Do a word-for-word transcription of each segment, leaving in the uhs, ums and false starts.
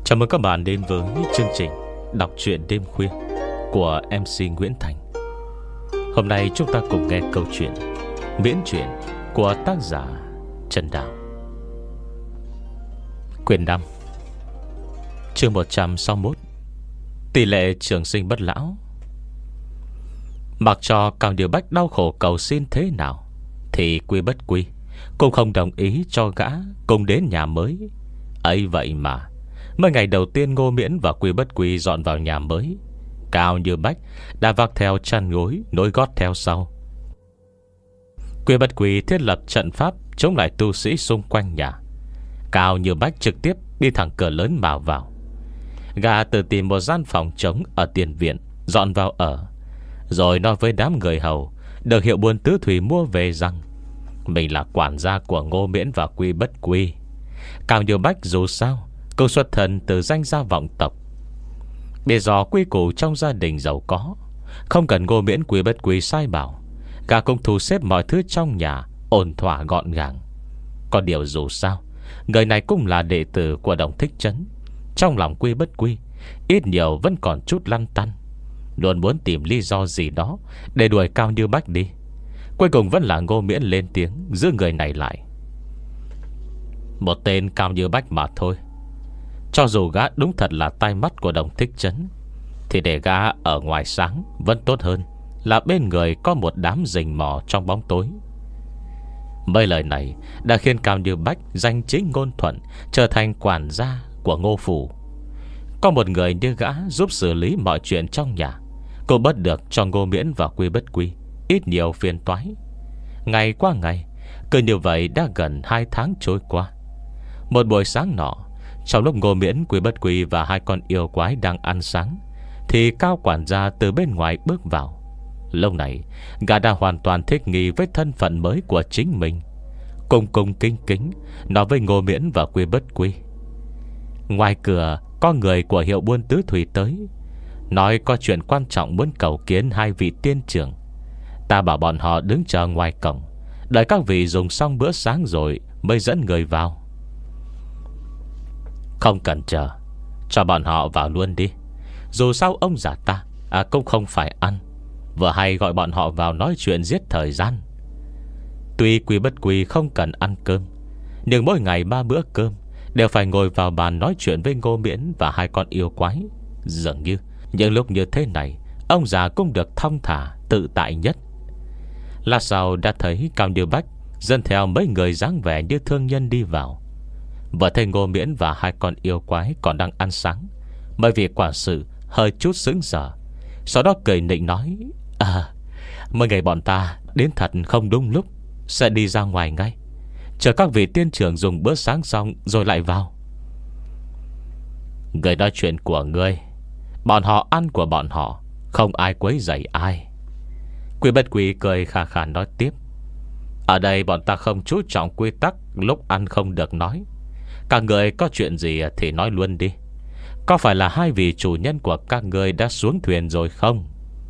Chào mừng các bạn đến với chương trình đọc truyện đêm khuya của em xê Nguyễn Thành. Hôm nay chúng ta cùng nghe câu chuyện miễn truyện của tác giả Trần Đào. Quyển năm, chương một trăm sáu mươi mốt. Tỷ lệ trường sinh bất lão. Mặc cho Cao Như Bách đau khổ cầu xin thế nào thì Quy Bất Quy cũng không đồng ý cho gã cùng đến nhà mới. Ấy vậy mà mấy ngày đầu tiên Ngô Miễn và Quy Bất Quy dọn vào nhà mới, Cao Như Bách đã vác theo chăn gối nối gót theo sau. Quy Bất Quy thiết lập trận pháp chống lại tu sĩ xung quanh nhà. Cao Như Bách trực tiếp đi thẳng cửa lớn mà vào. Gã tự tìm một gian phòng trống ở tiền viện dọn vào ở, rồi nói với đám người hầu được Hiệu Buôn Tứ Thủy mua về rằng mình là quản gia của Ngô Miễn và Quy Bất Quy. Cao Như Bách dù sao cũng xuất thân từ danh gia vọng tộc, biết rõ quy củ trong gia đình giàu có, không cần Ngô Miễn Quy Bất Quy sai bảo, gã cũng thu xếp mọi thứ trong nhà ổn thỏa gọn gàng. Có điều dù sao người này cũng là đệ tử của Đồng Thích Trấn. Trong lòng Quy Bất Quy ít nhiều vẫn còn chút lăn tăn, luôn muốn tìm lý do gì đó để đuổi Cao Như Bách đi. Cuối cùng vẫn là Ngô Miễn lên tiếng giữ người này lại. Một tên Cao Như Bách mà thôi, cho dù gã đúng thật là tai mắt của Đồng Thích Trấn, thì để gã ở ngoài sáng vẫn tốt hơn là bên người có một đám rình mò trong bóng tối. Mấy lời này đã khiến Cao Như Bách danh chính ngôn thuận trở thành quản gia của Ngô phủ. Có một người như gã giúp xử lý mọi chuyện trong nhà, cô bớt được cho Ngô Miễn và Quy Bất Quy ít nhiều phiền toái. Ngày qua ngày, cứ như vậy đã gần hai tháng trôi qua. Một buổi sáng nọ, trong lúc Ngô Miễn, Quy Bất Quy và hai con yêu quái đang ăn sáng, thì Cao quản gia từ bên ngoài bước vào. Lúc này gã đã hoàn toàn thích nghi với thân phận mới của chính mình, cung cung kính kính nói với Ngô Miễn và Quy Bất Quy: ngoài cửa có người của Hiệu Buôn Tứ Thủy tới, nói có chuyện quan trọng muốn cầu kiến hai vị tiên trưởng. Ta bảo bọn họ đứng chờ ngoài cổng, đợi các vị dùng xong bữa sáng rồi mới dẫn người vào. Không cần chờ, cho bọn họ vào luôn đi. Dù sao ông già ta à, cũng không phải ăn, vừa hay gọi bọn họ vào nói chuyện giết thời gian. Tuy Quy Bất Quy không cần ăn cơm, nhưng mỗi ngày ba bữa cơm đều phải ngồi vào bàn nói chuyện với Ngô Miễn và hai con yêu quái. Dường như những lúc như thế này, ông già cũng được thong thả tự tại nhất. Lát sau đã thấy Cao Như Bách dẫn theo mấy người dáng vẻ như thương nhân đi vào. Vừa thấy Ngô Miễn và hai con yêu quái còn đang ăn sáng, bởi vì quản sự hơi chút sững sờ, sau đó cười nịnh nói: À, mấy ngày bọn ta đến thật không đúng lúc, sẽ đi ra ngoài ngay, chờ các vị tiên trưởng dùng bữa sáng xong rồi lại vào. Người nói chuyện của ngươi, bọn họ ăn của bọn họ, không ai quấy rầy ai. Quy Bất Quy cười khà khà nói tiếp: Ở đây bọn ta không chú trọng quy tắc lúc ăn không được nói. Các người có chuyện gì thì nói luôn đi. Có phải là hai vị chủ nhân của các người đã xuống thuyền rồi không?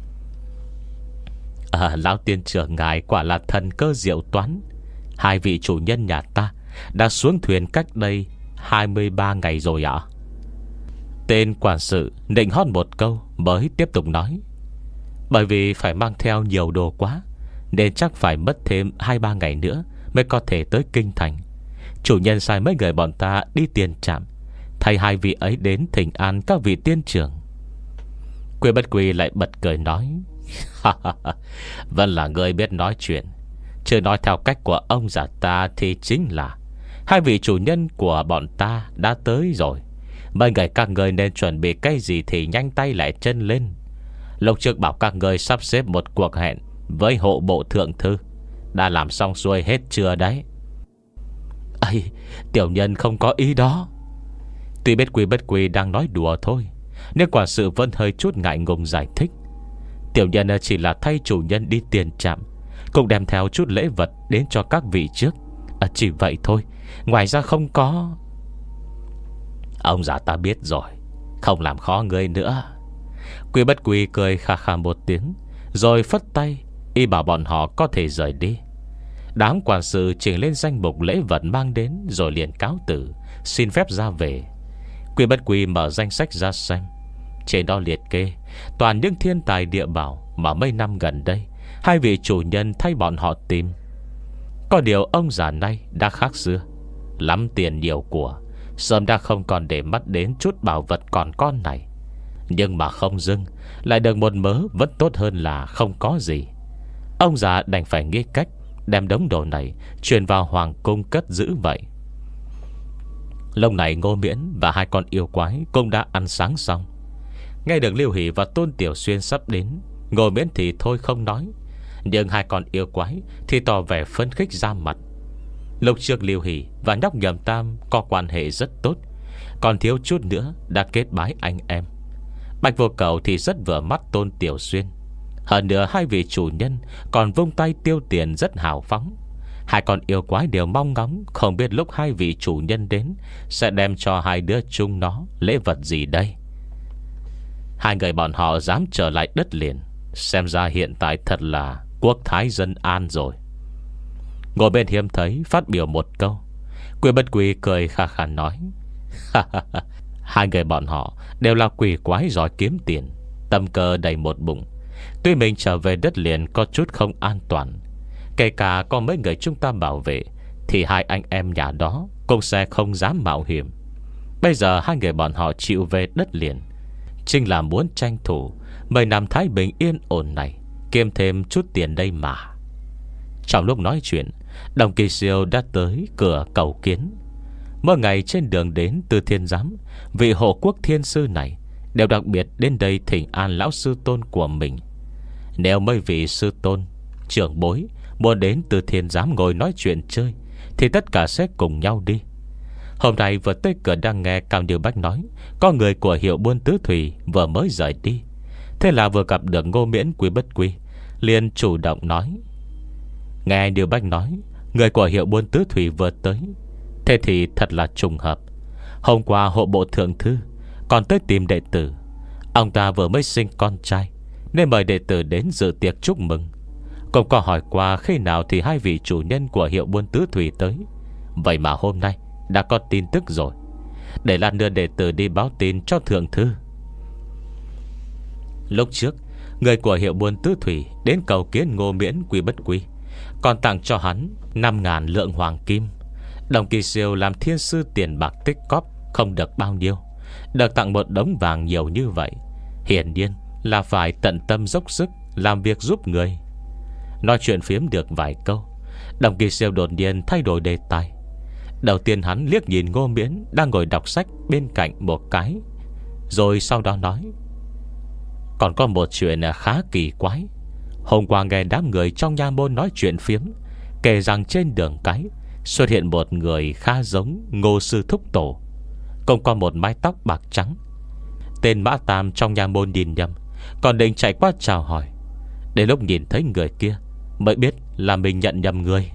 À, lão tiên trưởng ngài quả là thần cơ diệu toán. Hai vị chủ nhân nhà ta đã xuống thuyền cách đây hai mươi ba ngày rồi ạ. Tên quản sự định hót một câu mới tiếp tục nói: Bởi vì phải mang theo nhiều đồ quá, nên chắc phải mất thêm hai ba ngày nữa mới có thể tới kinh thành. Chủ nhân sai mấy người bọn ta đi tiền trạm, thay hai vị ấy đến thỉnh an các vị tiên trưởng. Quy Bất Quy lại bật cười nói: Vẫn là người biết nói chuyện. Chưa nói theo cách của ông già ta thì chính là hai vị chủ nhân của bọn ta đã tới rồi. Mấy người các người nên chuẩn bị cái gì thì nhanh tay lại chân lên. Lúc trước bảo các người sắp xếp một cuộc hẹn với hộ bộ thượng thư, đã làm xong xuôi hết chưa đấy? Ây, tiểu nhân không có ý đó. Tuy biết Quy Bất Quy đang nói đùa thôi, nhưng quản sự vẫn hơi chút ngại ngùng giải thích: Tiểu nhân chỉ là thay chủ nhân đi tiền trạm, cũng đem theo chút lễ vật đến cho các vị trước, à, chỉ vậy thôi, ngoài ra không có. Ông già ta biết rồi, không làm khó ngươi nữa. Quy Bất Quy cười khà khà một tiếng, rồi phất tay y bảo bọn họ có thể rời đi. Đám quản sự chỉnh lên danh mục lễ vật mang đến, rồi liền cáo từ xin phép ra về. Quy Bất Quy mở danh sách ra xem. Trên đó liệt kê toàn những thiên tài địa bảo mà mấy năm gần đây hai vị chủ nhân thay bọn họ tìm. Có điều ông già nay đã khác xưa. Lắm tiền nhiều của, sớm đã không còn để mắt đến chút bảo vật còn con này. Nhưng mà không dưng lại được một mớ vẫn tốt hơn là không có gì. Ông già đành phải nghĩ cách đem đống đồ này truyền vào hoàng cung cất giữ vậy. Lúc này Ngô Miễn và hai con yêu quái cũng đã ăn sáng xong. Nghe được Lưu Hỷ và Tôn Tiểu Xuyên sắp đến, Ngô Miễn thì thôi không nói, nhưng hai con yêu quái thì tỏ vẻ phấn khích ra mặt. Lúc trước Lưu Hỷ và nhóc Nhậm Tam có quan hệ rất tốt, còn thiếu chút nữa đã kết bái anh em. Bạch Vô Cầu thì rất vừa mắt Tôn Tiểu Xuyên. Hơn nữa hai vị chủ nhân còn vung tay tiêu tiền rất hào phóng. Hai con yêu quái đều mong ngóng không biết lúc hai vị chủ nhân đến sẽ đem cho hai đứa chúng nó lễ vật gì đây. Hai người bọn họ dám trở lại đất liền, xem ra hiện tại thật là quốc thái dân an rồi. Ngồi bên hiếm thấy phát biểu một câu, Quy Bất Quy cười khà khà nói: hai người bọn họ đều là quỷ quái giỏi kiếm tiền, tâm cơ đầy một bụng. Tuy mình trở về đất liền có chút không an toàn, kể cả có mấy người chúng ta bảo vệ, thì hai anh em nhà đó cũng sẽ không dám mạo hiểm. Bây giờ hai người bọn họ chịu về đất liền, chính là muốn tranh thủ mấy năm thái bình yên ổn này, kiếm thêm chút tiền đây mà. Trong lúc nói chuyện, Đồng Kỳ Siêu đã tới cửa cầu kiến. Mỗi ngày trên đường đến Từ Thiên Giám, vị hộ quốc thiên sư này đều đặc biệt đến đây thỉnh an lão sư tôn của mình. Nếu mấy vị sư tôn, trưởng bối muốn đến Từ Thiên Giám ngồi nói chuyện chơi, thì tất cả sẽ cùng nhau đi. Hôm nay vừa tới cửa đang nghe Cao Như Bách nói có người của hiệu buôn tứ thủy vừa mới rời đi. Thế là vừa gặp được Ngô Miễn, Quy Bất Quy, liền chủ động nói: nghe Như Bách nói người của hiệu buôn tứ thủy vừa tới, thế thì thật là trùng hợp. Hôm qua hộ bộ thượng thư còn tới tìm đệ tử. Ông ta vừa mới sinh con trai, nên mời đệ tử đến dự tiệc chúc mừng. Cũng có hỏi qua khi nào thì hai vị chủ nhân của hiệu buôn tứ thủy tới. Vậy mà hôm nay đã có tin tức rồi, để lát nữa đệ tử đi báo tin cho thượng thư. Lúc trước người của hiệu buôn tứ thủy đến cầu kiến Ngô Miễn, Quy Bất Quy, còn tặng cho hắn năm ngàn lượng hoàng kim. Đồng Kỳ Siêu làm thiên sư tiền bạc tích cóp không được bao nhiêu, được tặng một đống vàng nhiều như vậy, hiển nhiên là phải tận tâm dốc sức làm việc giúp người. Nói chuyện phiếm được vài câu, Đồng Kỳ Siêu đột nhiên thay đổi đề tài. Đầu tiên hắn liếc nhìn Ngô Miễn đang ngồi đọc sách bên cạnh một cái, rồi sau đó nói: còn có một chuyện khá kỳ quái. Hôm qua nghe đám người trong nha môn nói chuyện phiếm, kể rằng trên đường cái xuất hiện một người khá giống Ngô sư thúc tổ, cũng có một mái tóc bạc trắng. Tên Mã Tam trong nha môn nhìn nhầm, còn định chạy qua chào hỏi. Đến lúc nhìn thấy người kia mới biết là mình nhận nhầm người.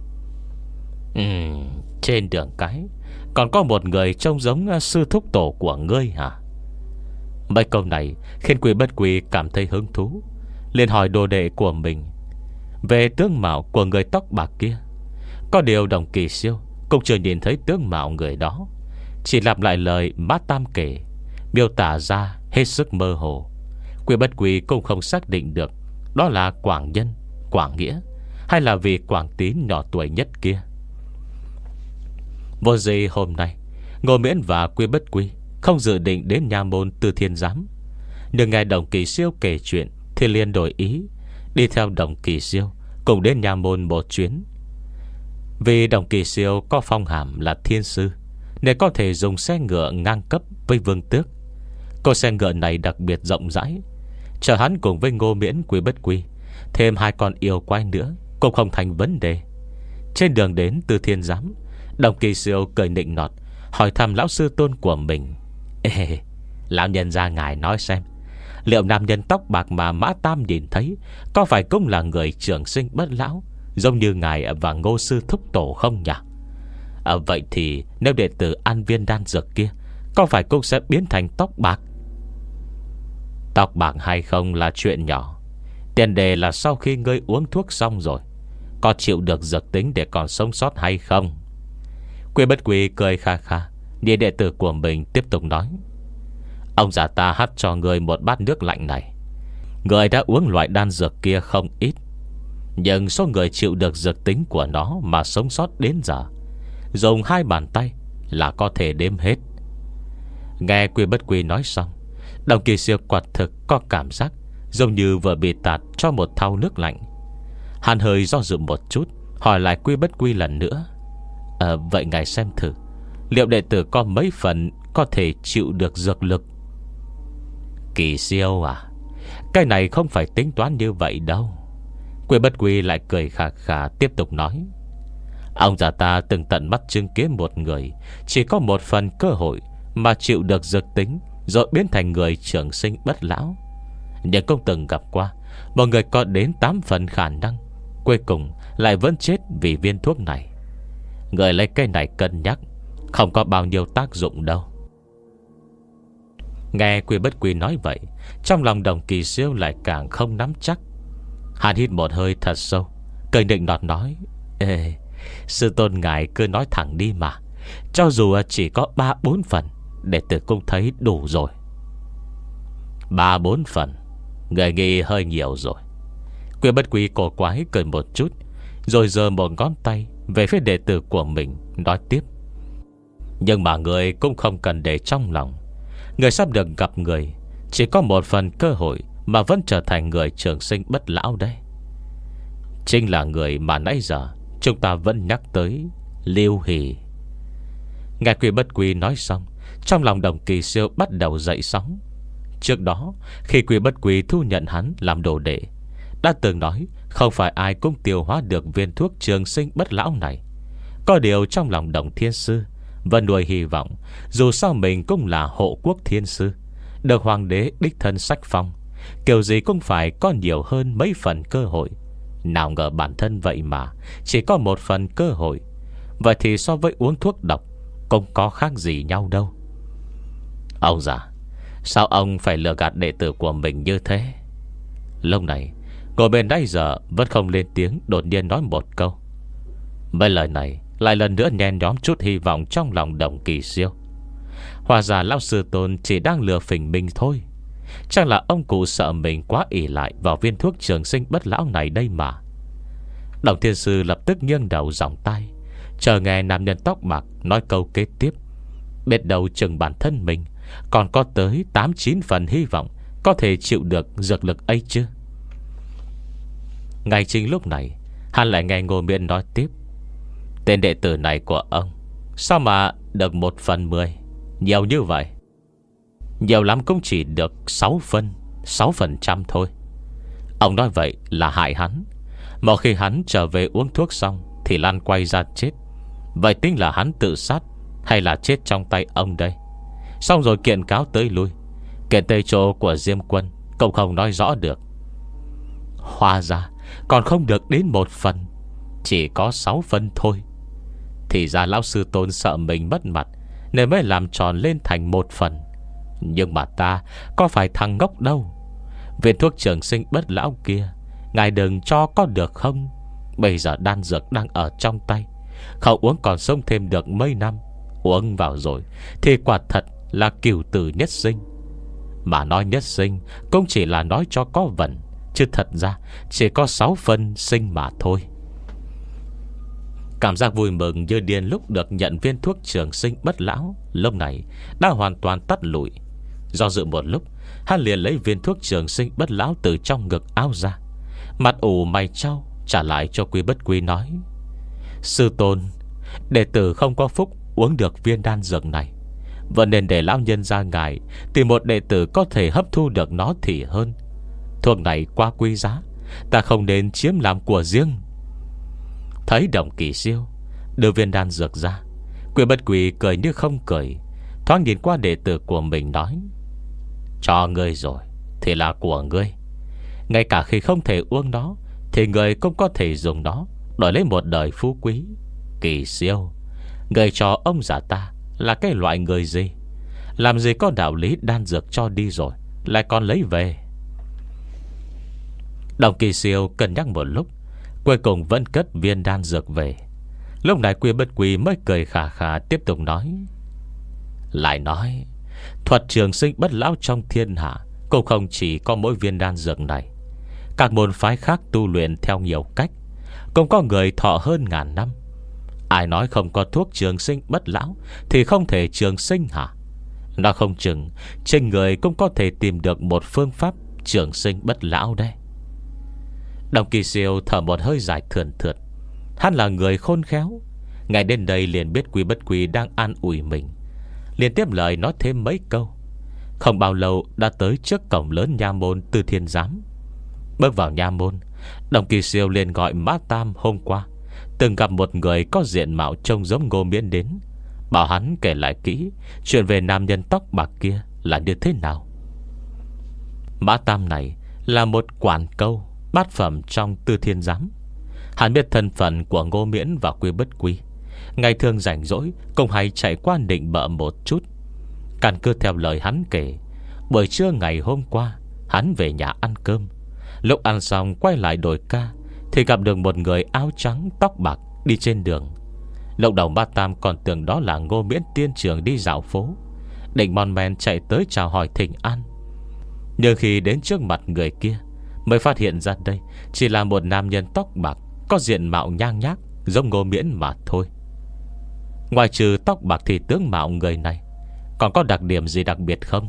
Ừm, trên đường cái còn có một người trông giống sư thúc tổ của ngươi hả? Mấy câu này khiến Quy Bất Quy cảm thấy hứng thú, liền hỏi đồ đệ của mình về tướng mạo của người tóc bạc kia. Có điều Đồng Kỳ Siêu cũng chưa nhìn thấy tướng mạo người đó, chỉ lặp lại lời Mã Tam kể, miêu tả ra hết sức mơ hồ. Quy Bất Quy cũng không xác định được đó là Quảng Nhân, Quảng Nghĩa hay là vị Quảng Tín nhỏ tuổi nhất kia. Vô gì hôm nay Ngô Miễn và Quy Bất Quy không dự định đến nha môn Từ Thiên Giám, nhưng nghe Đồng Kỳ Siêu kể chuyện thì liền đổi ý, đi theo Đồng Kỳ Siêu cùng đến nha môn một chuyến. Vì Đồng Kỳ Siêu có phong hàm là thiên sư, nên có thể dùng xe ngựa ngang cấp với vương tước. Cô xe ngựa này đặc biệt rộng rãi, chở hắn cùng với Ngô Miễn, Quy Bất Quy, thêm hai con yêu quái nữa cũng không thành vấn đề. Trên đường đến Từ Thiên Giám, Đồng Kỳ Siêu cười nịnh nọt hỏi thăm lão sư tôn của mình: Ê, lão nhân gia ngài nói xem, liệu nam nhân tóc bạc mà Mã Tam nhìn thấy có phải cũng là người trường sinh bất lão, giống như ngài và Ngô sư thúc tổ không nhỉ? À, vậy thì nếu đệ tử ăn viên đan dược kia có phải cũng sẽ biến thành tóc bạc? Tóc bạc hay không là chuyện nhỏ, tiền đề là sau khi ngươi uống thuốc xong rồi, có chịu được dược tính để còn sống sót hay không? Quy Bất Quy cười kha kha, Nhìn đệ tử của mình tiếp tục nói: Ông già ta hắt cho người một bát nước lạnh này. Người đã uống loại đan dược kia không ít, nhưng số người chịu được dược tính của nó mà sống sót đến giờ, dùng hai bàn tay là có thể đếm hết. Nghe Quy Bất Quy nói xong, Đồng Kỳ Siêu quả thực có cảm giác giống như vừa bị tạt cho một thau nước lạnh. Hắn hơi do dự một chút, hỏi lại Quy Bất Quy lần nữa: à, Vậy ngài xem thử, liệu đệ tử có mấy phần có thể chịu được dược lực? Kỳ Siêu à, cái này không phải tính toán như vậy đâu. Quy Bất Quy lại cười khà khà tiếp tục nói: Ông già ta từng tận mắt chứng kiến một người chỉ có một phần cơ hội mà chịu được dược tính, rồi biến thành người trường sinh bất lão. Nhưng cũng từng gặp qua một người có đến tám phần khả năng, cuối cùng lại vẫn chết vì viên thuốc này. Người lấy cây này cân nhắc, không có bao nhiêu tác dụng đâu. Nghe Quy Bất Quy nói vậy, trong lòng Đồng Kỳ Siêu lại càng không nắm chắc. Hắn hít một hơi thật sâu, cười định nọt nói: Ê, sư tôn ngài cứ nói thẳng đi mà. Cho dù chỉ có ba bốn phần, đệ tử cũng thấy đủ rồi. Ba bốn phần, người nghĩ hơi nhiều rồi. Quy Bất Quy cổ quái cười một chút, rồi giơ một ngón tay về phía đệ tử của mình, nói tiếp: Nhưng mà người cũng không cần để trong lòng. Người sắp được gặp người chỉ có một phần cơ hội mà vẫn trở thành người trường sinh bất lão đấy. Chính là người mà nãy giờ chúng ta vẫn nhắc tới, Lưu Hỷ. Nghe Quy Bất Quy nói xong, trong lòng Đồng Kỳ Siêu bắt đầu dậy sóng. Trước đó, khi Quy Bất Quy thu nhận hắn làm đồ đệ, đã từng nói không phải ai cũng tiêu hóa được viên thuốc trường sinh bất lão này. Có điều trong lòng Đồng Thiên Sư vẫn nuôi hy vọng, dù sao mình cũng là hộ quốc thiên sư, được hoàng đế đích thân sách phong, kiểu gì cũng phải có nhiều hơn mấy phần cơ hội. Nào ngờ bản thân vậy mà chỉ có một phần cơ hội. Vậy thì so với uống thuốc độc cũng có khác gì nhau đâu. Ông già, sao ông phải lừa gạt đệ tử của mình như thế? Lúc này ngồi bên nãy giờ vẫn không lên tiếng, đột nhiên nói một câu. Mấy lời này lại lần nữa nhen nhóm chút hy vọng trong lòng Đồng Kỳ Siêu. Hóa ra lão sư tôn chỉ đang lừa phỉnh mình thôi. Chắc là ông cụ sợ mình quá ỷ lại vào viên thuốc trường sinh bất lão này đây mà. Đồng Thiên Sư lập tức nghiêng đầu giọng tai, chờ nghe nam nhân tóc bạc nói câu kế tiếp. Biết đầu chừng bản thân mình còn có tới tám chín phần hy vọng có thể chịu được dược lực ấy chứ. Ngay chính lúc này, hắn lại nghe Ngô Miễn nói tiếp: Tên đệ tử này của ông sao mà được một phần mười, nhiều như vậy? Nhiều lắm cũng chỉ được sáu phân, sáu phần trăm thôi. Ông nói vậy là hại hắn. Một khi hắn trở về uống thuốc xong thì lăn quay ra chết. Vậy tính là hắn tự sát hay là chết trong tay ông đây? Xong rồi kiện cáo tới lui, kiện tây chỗ của Diêm Quân cũng không nói rõ được. Hóa ra còn không được đến một phần, chỉ có sáu phân thôi. Thì ra lão sư tôn sợ mình mất mặt nên mới làm tròn lên thành một phần. Nhưng mà ta có phải thằng ngốc đâu. Viên thuốc trường sinh bất lão kia ngài đừng cho có được không? Bây giờ đan dược đang ở trong tay, không uống còn sống thêm được mấy năm. Uống vào rồi thì quả thật là cửu tử nhất sinh. Mà nói nhất sinh cũng chỉ là nói cho có vần, chứ thật ra chỉ có sáu phân sinh mà thôi. Cảm giác vui mừng như điên lúc được nhận viên thuốc trường sinh bất lão lúc này đã hoàn toàn tắt lụi. Do dự một lúc, hắn liền lấy viên thuốc trường sinh bất lão từ trong ngực áo ra, mặt ủ mày trao trả lại cho Quy Bất Quy nói: Sư tôn, đệ tử không có phúc uống được viên đan dược này, vẫn nên để lão nhân gia ngài tìm một đệ tử có thể hấp thu được nó thì hơn. Thuốc này quá quý giá, ta không nên chiếm làm của riêng. Thấy Đồng Kỳ Siêu đưa viên đan dược ra, Quy Bất Quy cười như không cười, thoáng nhìn qua đệ tử của mình nói: Cho ngươi rồi thì là của ngươi. Ngay cả khi không thể uống nó thì người cũng có thể dùng nó đổi lấy một đời phú quý. Kỳ Siêu, người cho ông già ta là cái loại người gì? Làm gì có đạo lý đan dược cho đi rồi lại còn lấy về? Đồng Kỳ Siêu cân nhắc một lúc, cuối cùng vẫn cất viên đan dược về. Lúc này Quy Bất Quy mới cười khà khà tiếp tục nói: Lại nói thuật trường sinh bất lão trong thiên hạ cũng không chỉ có mỗi viên đan dược này. Các môn phái khác tu luyện theo nhiều cách, cũng có người thọ hơn ngàn năm. Ai nói không có thuốc trường sinh bất lão thì không thể trường sinh hả? Nó không chừng trên người cũng có thể tìm được một phương pháp trường sinh bất lão đây. Đồng Kỳ Siêu thở một hơi dài thườn thượt. Hắn là người khôn khéo, ngày đến đây liền biết Quy Bất Quy đang an ủi mình, liền tiếp lời nói thêm mấy câu. Không bao lâu đã tới trước cổng lớn nha môn Tư Thiên Giám. Bước vào nha môn, Đồng Kỳ Siêu liền gọi Mã Tam hôm qua từng gặp một người có diện mạo trông giống Ngô Miễn đến, bảo hắn kể lại kỹ chuyện về nam nhân tóc bạc kia là như thế nào. Mã Tam này là một quản câu bát phẩm trong Tư Thiên Giám. Hắn biết thân phận của Ngô Miễn và Quy Bất Quy, ngày thường rảnh rỗi cũng hay chạy qua định bợ một chút. Căn cứ theo lời hắn kể, buổi trưa ngày hôm qua hắn về nhà ăn cơm. Lúc ăn xong quay lại đổi ca thì gặp được một người áo trắng tóc bạc đi trên đường. Lúc đầu Mã Tam còn tưởng đó là Ngô Miễn tiên trưởng đi dạo phố, định mon men chạy tới chào hỏi thỉnh an. Nhưng khi đến trước mặt người kia mới phát hiện ra đây chỉ là một nam nhân tóc bạc, có diện mạo nhang nhác giống Ngô Miễn mà thôi. Ngoài trừ tóc bạc thì tướng mạo người này còn có đặc điểm gì đặc biệt không?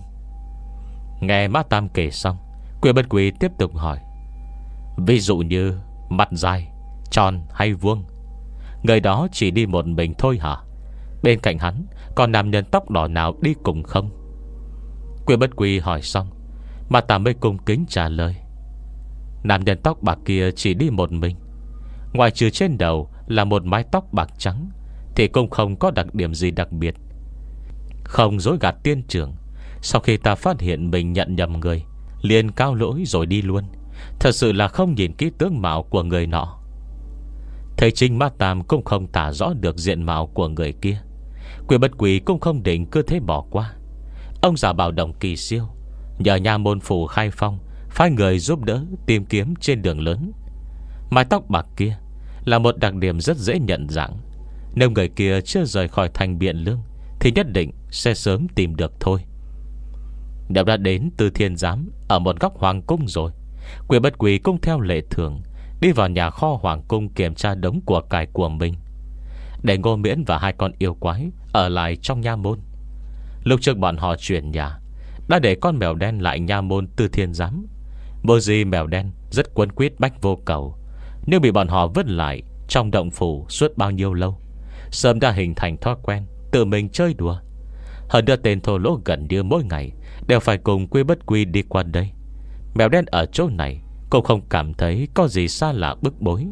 Nghe Mã Tam kể xong, Quy Bất Quy tiếp tục hỏi: ví dụ như mặt dài, tròn hay vuông? Người đó chỉ đi một mình thôi hả? Bên cạnh hắn còn nam nhân tóc đỏ nào đi cùng không? Quy Bất Quy hỏi xong, Mã Tam mới cung kính trả lời: nam nhân tóc bạc kia chỉ đi một mình. Ngoài trừ trên đầu là một mái tóc bạc trắng thì cũng không có đặc điểm gì đặc biệt. Không dối gạt tiên trưởng, sau khi ta phát hiện mình nhận nhầm người, liền cao lỗi rồi đi luôn. Thật sự là không nhìn kỹ tướng mạo của người nọ. Thầy Trinh Mã Tam cũng không tả rõ được diện mạo của người kia. Quy Bất Quy cũng không định cứ thế bỏ qua. Ông giả bảo Đồng Kỳ Siêu nhờ nha môn phủ khai phong phái người giúp đỡ tìm kiếm trên đường lớn. Mái tóc bạc kia là một đặc điểm rất dễ nhận dạng. Nếu người kia chưa rời khỏi thành Biện Lương thì nhất định sẽ sớm tìm được thôi. Nếu đã đến Tư Thiên Giám ở một góc hoàng cung rồi, Quy Bất Quy cũng theo lệ thường đi vào nhà kho hoàng cung kiểm tra đống của cải của mình, để Ngô Miễn và hai con yêu quái ở lại trong nha môn. Lúc trước bọn họ chuyển nhà đã để con mèo đen lại nha môn Tư Thiên Giám. Vô gì mèo đen rất quấn quýt Bách Vô Cầu, nhưng bị bọn họ vứt lại trong động phủ suốt bao nhiêu lâu, sớm đã hình thành thói quen tự mình chơi đùa. Hơn nữa tên thô lỗ gần như mỗi ngày đều phải cùng Quy Bất Quy đi qua đây. Mèo đen ở chỗ này cũng không cảm thấy có gì xa lạ bức bối.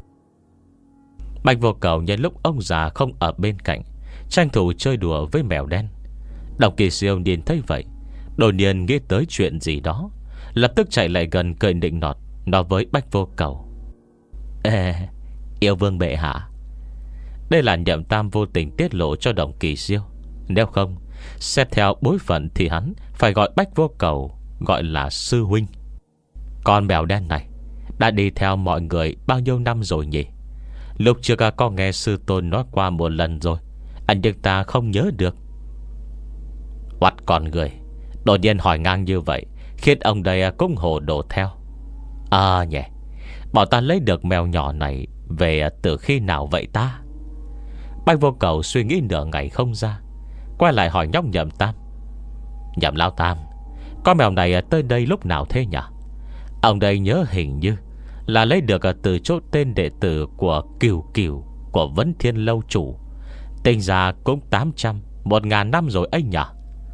Bạch Vô Cầu nhân lúc ông già không ở bên cạnh, tranh thủ chơi đùa với mèo đen. Đồng Kỳ Siêu nhìn thấy vậy, đột nhiên nghĩ tới chuyện gì đó, lập tức chạy lại gần cười nịnh nọt nói với Bạch Vô Cầu: Ê, yêu vương bệ hạ. Đây là Nhậm Tam vô tình tiết lộ cho Đồng Kỳ Siêu. Nếu không, xét theo bối phận thì hắn phải gọi Bách Vô Cầu gọi là sư huynh. Con mèo đen này đã đi theo mọi người bao nhiêu năm rồi nhỉ? Lúc trước có nghe sư tôn nói qua một lần rồi, anh nhưng ta không nhớ được. Hoặc con người đột nhiên hỏi ngang như vậy, khiến ông đây cũng hồ đồ theo. À nhỉ, bọn ta lấy được mèo nhỏ này về từ khi nào vậy ta? Bách Vô Cầu suy nghĩ nửa ngày không ra, quay lại hỏi nhóc Nhậm Tam: Nhậm Lão Tam, con mèo này tới đây lúc nào thế nhỉ? Ông đây nhớ hình như là lấy được từ chỗ tên đệ tử của Cửu Cửu của Vấn Thiên Lâu chủ. Tính ra cũng tám trăm, một ngàn năm rồi ấy nhỉ?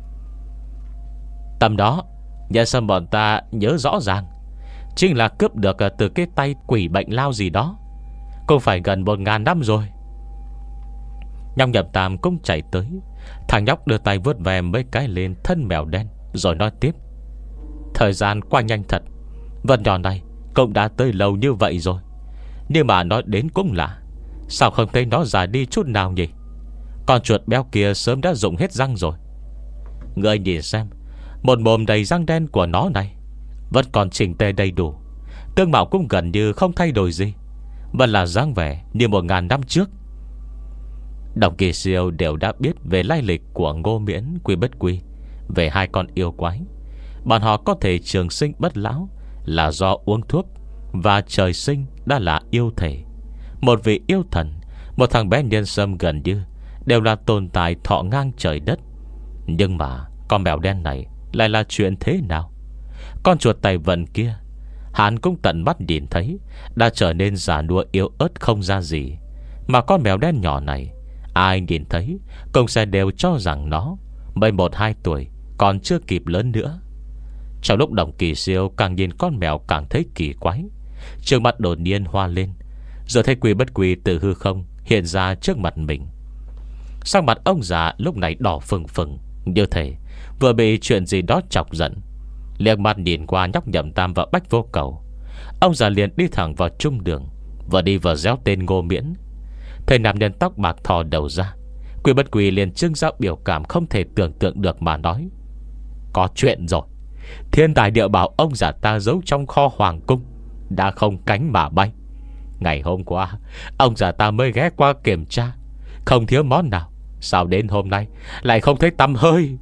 Tầm đó, nhân sâm bọn ta nhớ rõ ràng, chính là cướp được từ cái tay quỷ bệnh lao gì đó, cũng phải gần một ngàn năm rồi. Nhóc Nhậm Tam cũng chạy tới. Thằng nhóc đưa tay vuốt về mấy cái lên thân mèo đen, rồi nói tiếp: Thời gian qua nhanh thật. Vật nhỏ này cũng đã tới lâu như vậy rồi, nhưng mà nói đến cũng lạ, sao không thấy nó già đi chút nào nhỉ? Con chuột béo kia sớm đã rụng hết răng rồi. Ngươi nhìn xem, một mồm đầy răng đen của nó này vẫn còn chỉnh tề đầy đủ, tương mạo cũng gần như không thay đổi gì, vẫn là dáng vẻ như một ngàn năm trước. Đồng Kỳ Siêu đều đã biết về lai lịch của Ngô Miễn, Quy Bất Quy, về hai con yêu quái. Bọn họ có thể trường sinh bất lão là do uống thuốc, và trời sinh đã là yêu thể. Một vị yêu thần, một thằng bé nhân sâm gần như đều là tồn tại thọ ngang trời đất. Nhưng mà con mèo đen này lại là chuyện thế nào? Con chuột tài vận kia, hắn cũng tận mắt nhìn thấy đã trở nên già nua yếu ớt không ra gì. Mà con mèo đen nhỏ này, ai nhìn thấy cũng sẽ đều cho rằng nó mới một hai tuổi, còn chưa kịp lớn nữa. Trong lúc Đồng Kỳ Siêu càng nhìn con mèo càng thấy kỳ quái, trương mặt đột nhiên hoa lên, rồi thấy Quy Bất Quy từ hư không hiện ra trước mặt mình. Sắc mặt ông già lúc này đỏ phừng phừng, như thể vừa bị chuyện gì đó chọc giận. Liếc mắt nhìn qua nhóc Nhậm Tam và Bách Vô Cầu, ông già liền đi thẳng vào trung đường, vừa đi vừa réo tên Ngô Miễn. Thấy nam nhân tóc bạc thò đầu ra, Quy Bất Quy liền trưng ra biểu cảm không thể tưởng tượng được mà nói: có chuyện rồi. Thiên tài địa bảo ông già ta giấu trong kho hoàng cung đã không cánh mà bay. Ngày hôm qua ông già ta mới ghé qua kiểm tra, không thiếu món nào. Sao đến hôm nay lại không thấy tăm hơi?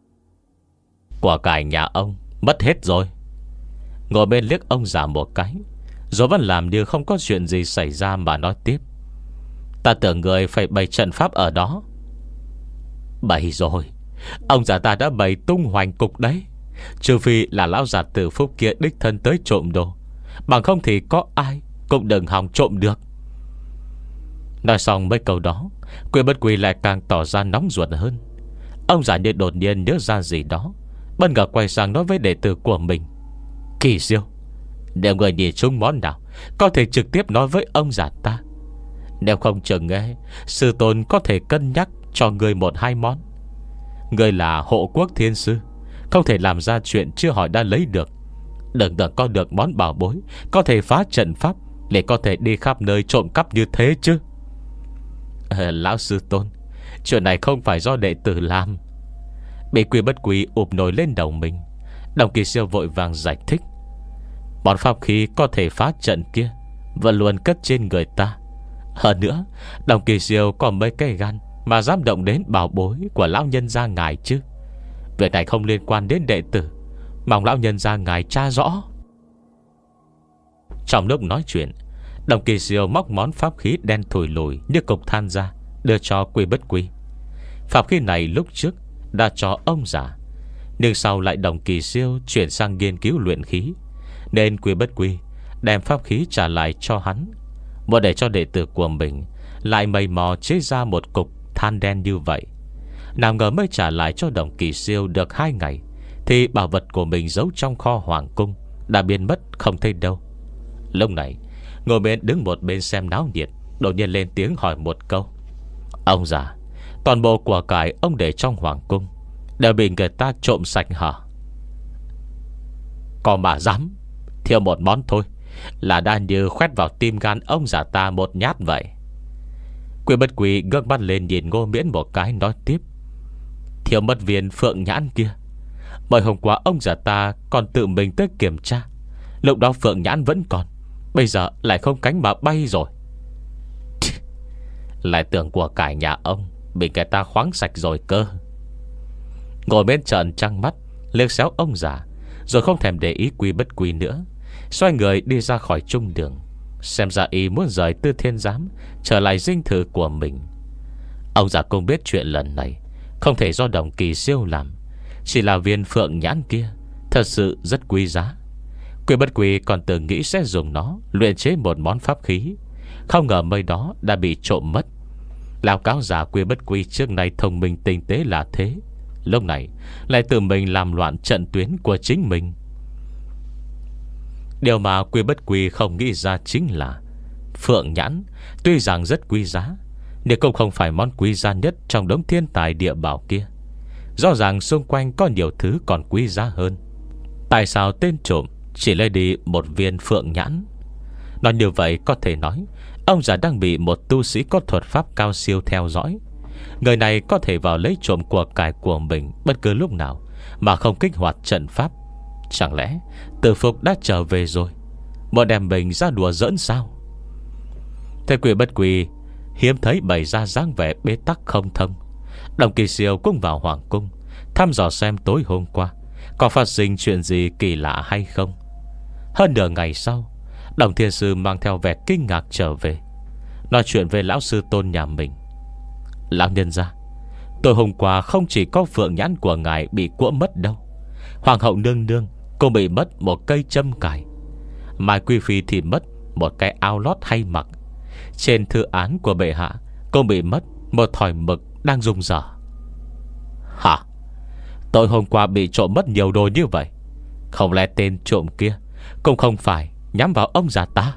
Của cải nhà ông mất hết rồi. Ngồi bên liếc ông già một cái, rồi vẫn làm như không có chuyện gì xảy ra mà nói tiếp: ta tưởng người phải bày trận pháp ở đó. Bày rồi. Ông già ta đã bày tung hoành cục đấy. Trừ phi là lão già Tử Phúc kia đích thân tới trộm đồ, bằng không thì có ai cũng đừng hòng trộm được. Nói xong mấy câu đó, Quy Bất Quy lại càng tỏ ra nóng ruột hơn. Ông già như đột nhiên nhớ ra gì đó, bất ngờ quay sang nói với đệ tử của mình: Kỳ Siêu, nếu người nhìn trúng món nào, có thể trực tiếp nói với ông già ta. Nếu không chừng nghe, sư tôn có thể cân nhắc cho người một hai món. Người là hộ quốc thiên sư, không thể làm ra chuyện chưa hỏi đã lấy được. Đừng đừng có được món bảo bối, có thể phá trận pháp, để có thể đi khắp nơi trộm cắp như thế chứ. à, Lão sư tôn, chuyện này không phải do đệ tử làm. Bị Quy Bất Quy ụp nổi lên đầu mình, Đồng Kỳ Siêu vội vàng giải thích: món pháp khí có thể phá trận kia vẫn luôn cất trên người ta. Hơn nữa, Đồng Kỳ Siêu còn mấy cái gan mà dám động đến bảo bối của lão nhân gia ngài chứ. Việc này không liên quan đến đệ tử, mong lão nhân gia ngài tra rõ. Trong lúc nói chuyện, Đồng Kỳ Siêu móc món pháp khí đen thùi lùi như cục than ra, đưa cho Quy Bất Quy. Pháp khí này lúc trước đã cho ông già, nhưng sau lại Đồng Kỳ Siêu chuyển sang nghiên cứu luyện khí, nên Quy Bất Quy đem pháp khí trả lại cho hắn, muốn để cho đệ tử của mình lại mày mò chế ra một cục than đen như vậy. Nào ngờ mới trả lại cho Đồng Kỳ Siêu được hai ngày, thì bảo vật của mình giấu trong kho hoàng cung đã biến mất không thấy đâu. Lúc này, ngồi bên đứng một bên xem náo nhiệt đột nhiên lên tiếng hỏi một câu: ông già, toàn bộ của cải ông để trong hoàng cung đều bị người ta trộm sạch hả? Còn mà dám, thiếu một món thôi là đang như khoét vào tim gan ông già ta một nhát vậy. Quy Bất Quy ngước mắt lên nhìn Ngô Miễn một cái, nói tiếp: thiếu mất viên phượng nhãn kia. Bởi hôm qua ông già ta còn tự mình tới kiểm tra, lúc đó phượng nhãn vẫn còn, bây giờ lại không cánh mà bay rồi. Lại tưởng của cải nhà ông bị người ta khoáng sạch rồi cơ. Ngồi bên trợn trăng mắt liếc xéo ông già, rồi không thèm để ý Quy Bất Quy nữa, xoay người đi ra khỏi trung đường. Xem ra y muốn rời Tư Thiên Giám, trở lại dinh thự của mình. Ông già cũng biết chuyện lần này không thể do Đồng Kỳ Siêu làm, chỉ là viên phượng nhãn kia thật sự rất quý giá. Quy Bất Quy còn từng nghĩ sẽ dùng nó luyện chế một món pháp khí, không ngờ mấy đó đã bị trộm mất. Lão cáo già Quy Bất Quy trước nay thông minh tinh tế là thế, lúc này lại tự mình làm loạn trận tuyến của chính mình. Điều mà Quy Bất Quy không nghĩ ra chính là phượng nhãn tuy rằng rất quý giá, nhưng cũng không phải món quý giá nhất trong đống thiên tài địa bảo kia. Rõ ràng xung quanh có nhiều thứ còn quý giá hơn. Tại sao tên trộm chỉ lấy đi một viên phượng nhãn? Nói như vậy có thể nói ông già đang bị một tu sĩ có thuật pháp cao siêu theo dõi. Người này có thể vào lấy trộm của cải của mình bất cứ lúc nào mà không kích hoạt trận pháp. Chẳng lẽ Tử Phục đã trở về rồi, muốn đem mình ra đùa giỡn sao? Thế Quy Bất Quy hiếm thấy bày ra dáng vẻ bế tắc không thông, Đồng Kỳ Siêu cũng vào hoàng cung thăm dò xem tối hôm qua có phát sinh chuyện gì kỳ lạ hay không. Hơn nửa ngày sau, Đồng Thiên Sư mang theo vẻ kinh ngạc trở về, nói chuyện với lão sư tôn nhà mình. Lão nhân gia, tôi hôm qua không chỉ có phượng nhãn của ngài bị cuỗm mất đâu, hoàng hậu nương nương cũng bị mất một cây châm cài, Mai Quý Phi thì mất một cái áo lót hay mặc, trên thư án của bệ hạ cũng bị mất một thỏi mực đang rung dở. Hả? Tôi hôm qua bị trộm mất nhiều đồ như vậy, không lẽ tên trộm kia cũng không phải nhắm vào ông già ta?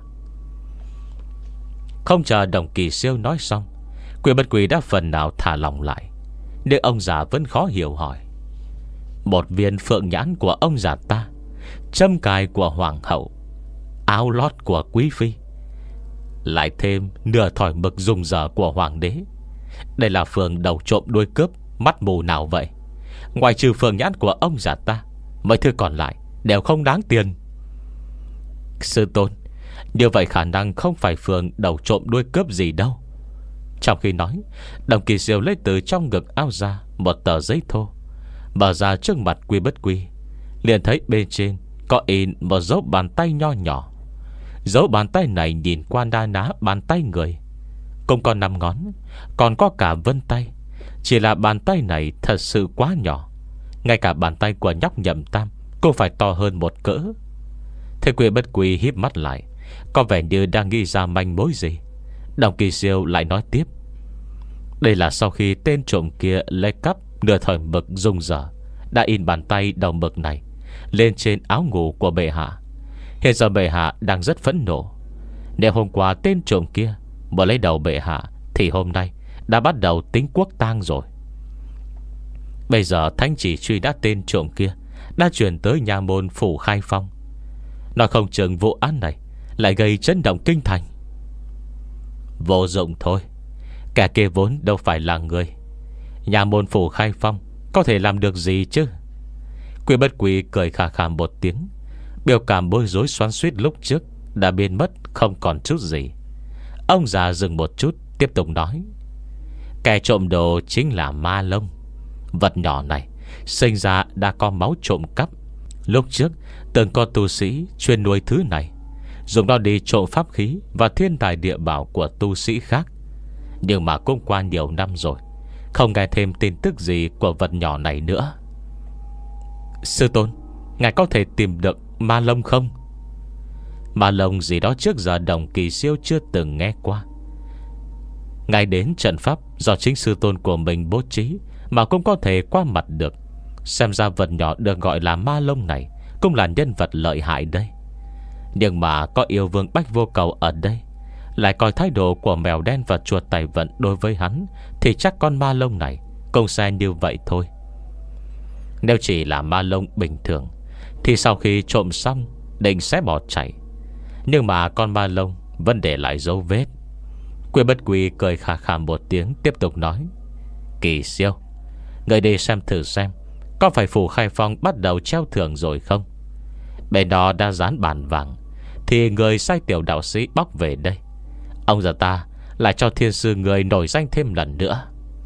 Không chờ Đồng Kỳ Siêu nói xong, Quyền Bất Quỳ đã phần nào thả lòng lại, nhưng ông già vẫn khó hiểu hỏi. Một viên phượng nhãn của ông già ta, châm cài của hoàng hậu, áo lót của quý phi, lại thêm nửa thỏi mực dùng dở của hoàng đế, đây là phường đầu trộm đuôi cướp mắt mù nào vậy? Ngoài trừ phượng nhãn của ông già ta, mấy thứ còn lại đều không đáng tiền. Sư tôn, như vậy khả năng không phải phường đầu trộm đuôi cướp gì đâu. Trong khi nói, Đồng Kỳ Siêu lấy từ trong ngực áo ra một tờ giấy thô, mở ra trước mặt Quy Bất Quy, liền thấy bên trên có in một dấu bàn tay nho nhỏ. Dấu bàn tay này nhìn qua đa ná bàn tay người, cũng có năm ngón, còn có cả vân tay. Chỉ là bàn tay này thật sự quá nhỏ, ngay cả bàn tay của nhóc Nhậm Tam cũng phải to hơn một cỡ. Thế Quy Bất Quy híp mắt lại, có vẻ như đang nghĩ ra manh mối gì. Đồng Kỳ Siêu lại nói tiếp. Đây là sau khi tên trộm kia lấy cắp nửa thỏi mực dùng dở, đã in bàn tay đầu mực này lên trên áo ngủ của bệ hạ. Hiện giờ bệ hạ đang rất phẫn nộ. Nếu hôm qua tên trộm kia muốn lấy đầu bệ hạ, thì hôm nay đã bắt đầu tính quốc tang rồi. Bây giờ thánh chỉ truy đã tên trộm kia đã chuyển tới nhà môn phủ Khai Phong. Nói không chừng vụ án này lại gây chấn động kinh thành. Vô dụng thôi, kẻ kia vốn đâu phải là người. Nhà môn phủ Khai Phong có thể làm được gì chứ? Quy Bất Quy cười khà khà một tiếng, biểu cảm bối rối xoắn xuýt lúc trước đã biến mất không còn chút gì. Ông già dừng một chút, tiếp tục nói. Kẻ trộm đồ chính là Ma Lông. Vật nhỏ này sinh ra đã có máu trộm cắp. Lúc trước từng có tu sĩ chuyên nuôi thứ này, dùng nó đi trộm pháp khí và thiên tài địa bảo của tu sĩ khác. Nhưng mà cũng qua nhiều năm rồi, không nghe thêm tin tức gì của vật nhỏ này nữa. Sư tôn, ngài có thể tìm được Ma Lông không? Ma Lông gì đó trước giờ Đồng Kỳ Siêu chưa từng nghe qua. Ngài đến trận pháp do chính sư tôn của mình bố trí mà cũng có thể qua mặt được. Xem ra vật nhỏ được gọi là Ma Lông này cũng là nhân vật lợi hại đây. Nhưng mà có yêu vương Bách Vô Cầu ở đây, lại coi thái độ của mèo đen và chuột tài vận đối với hắn, thì chắc con Ma Lông này cũng sẽ như vậy thôi. Nếu chỉ là Ma Lông bình thường thì sau khi trộm xong định sẽ bỏ chạy, nhưng mà con Ma Lông vẫn để lại dấu vết. Quy Bất Quy cười khà khà một tiếng, tiếp tục nói. Kỳ Siêu, người đi xem thử xem có phải phủ Khai Phong bắt đầu treo thưởng rồi không? Bên đó đã dán bàn vàng, thì người sai tiểu đạo sĩ bóc về đây. Ông già ta lại cho thiên sư người nổi danh thêm lần nữa.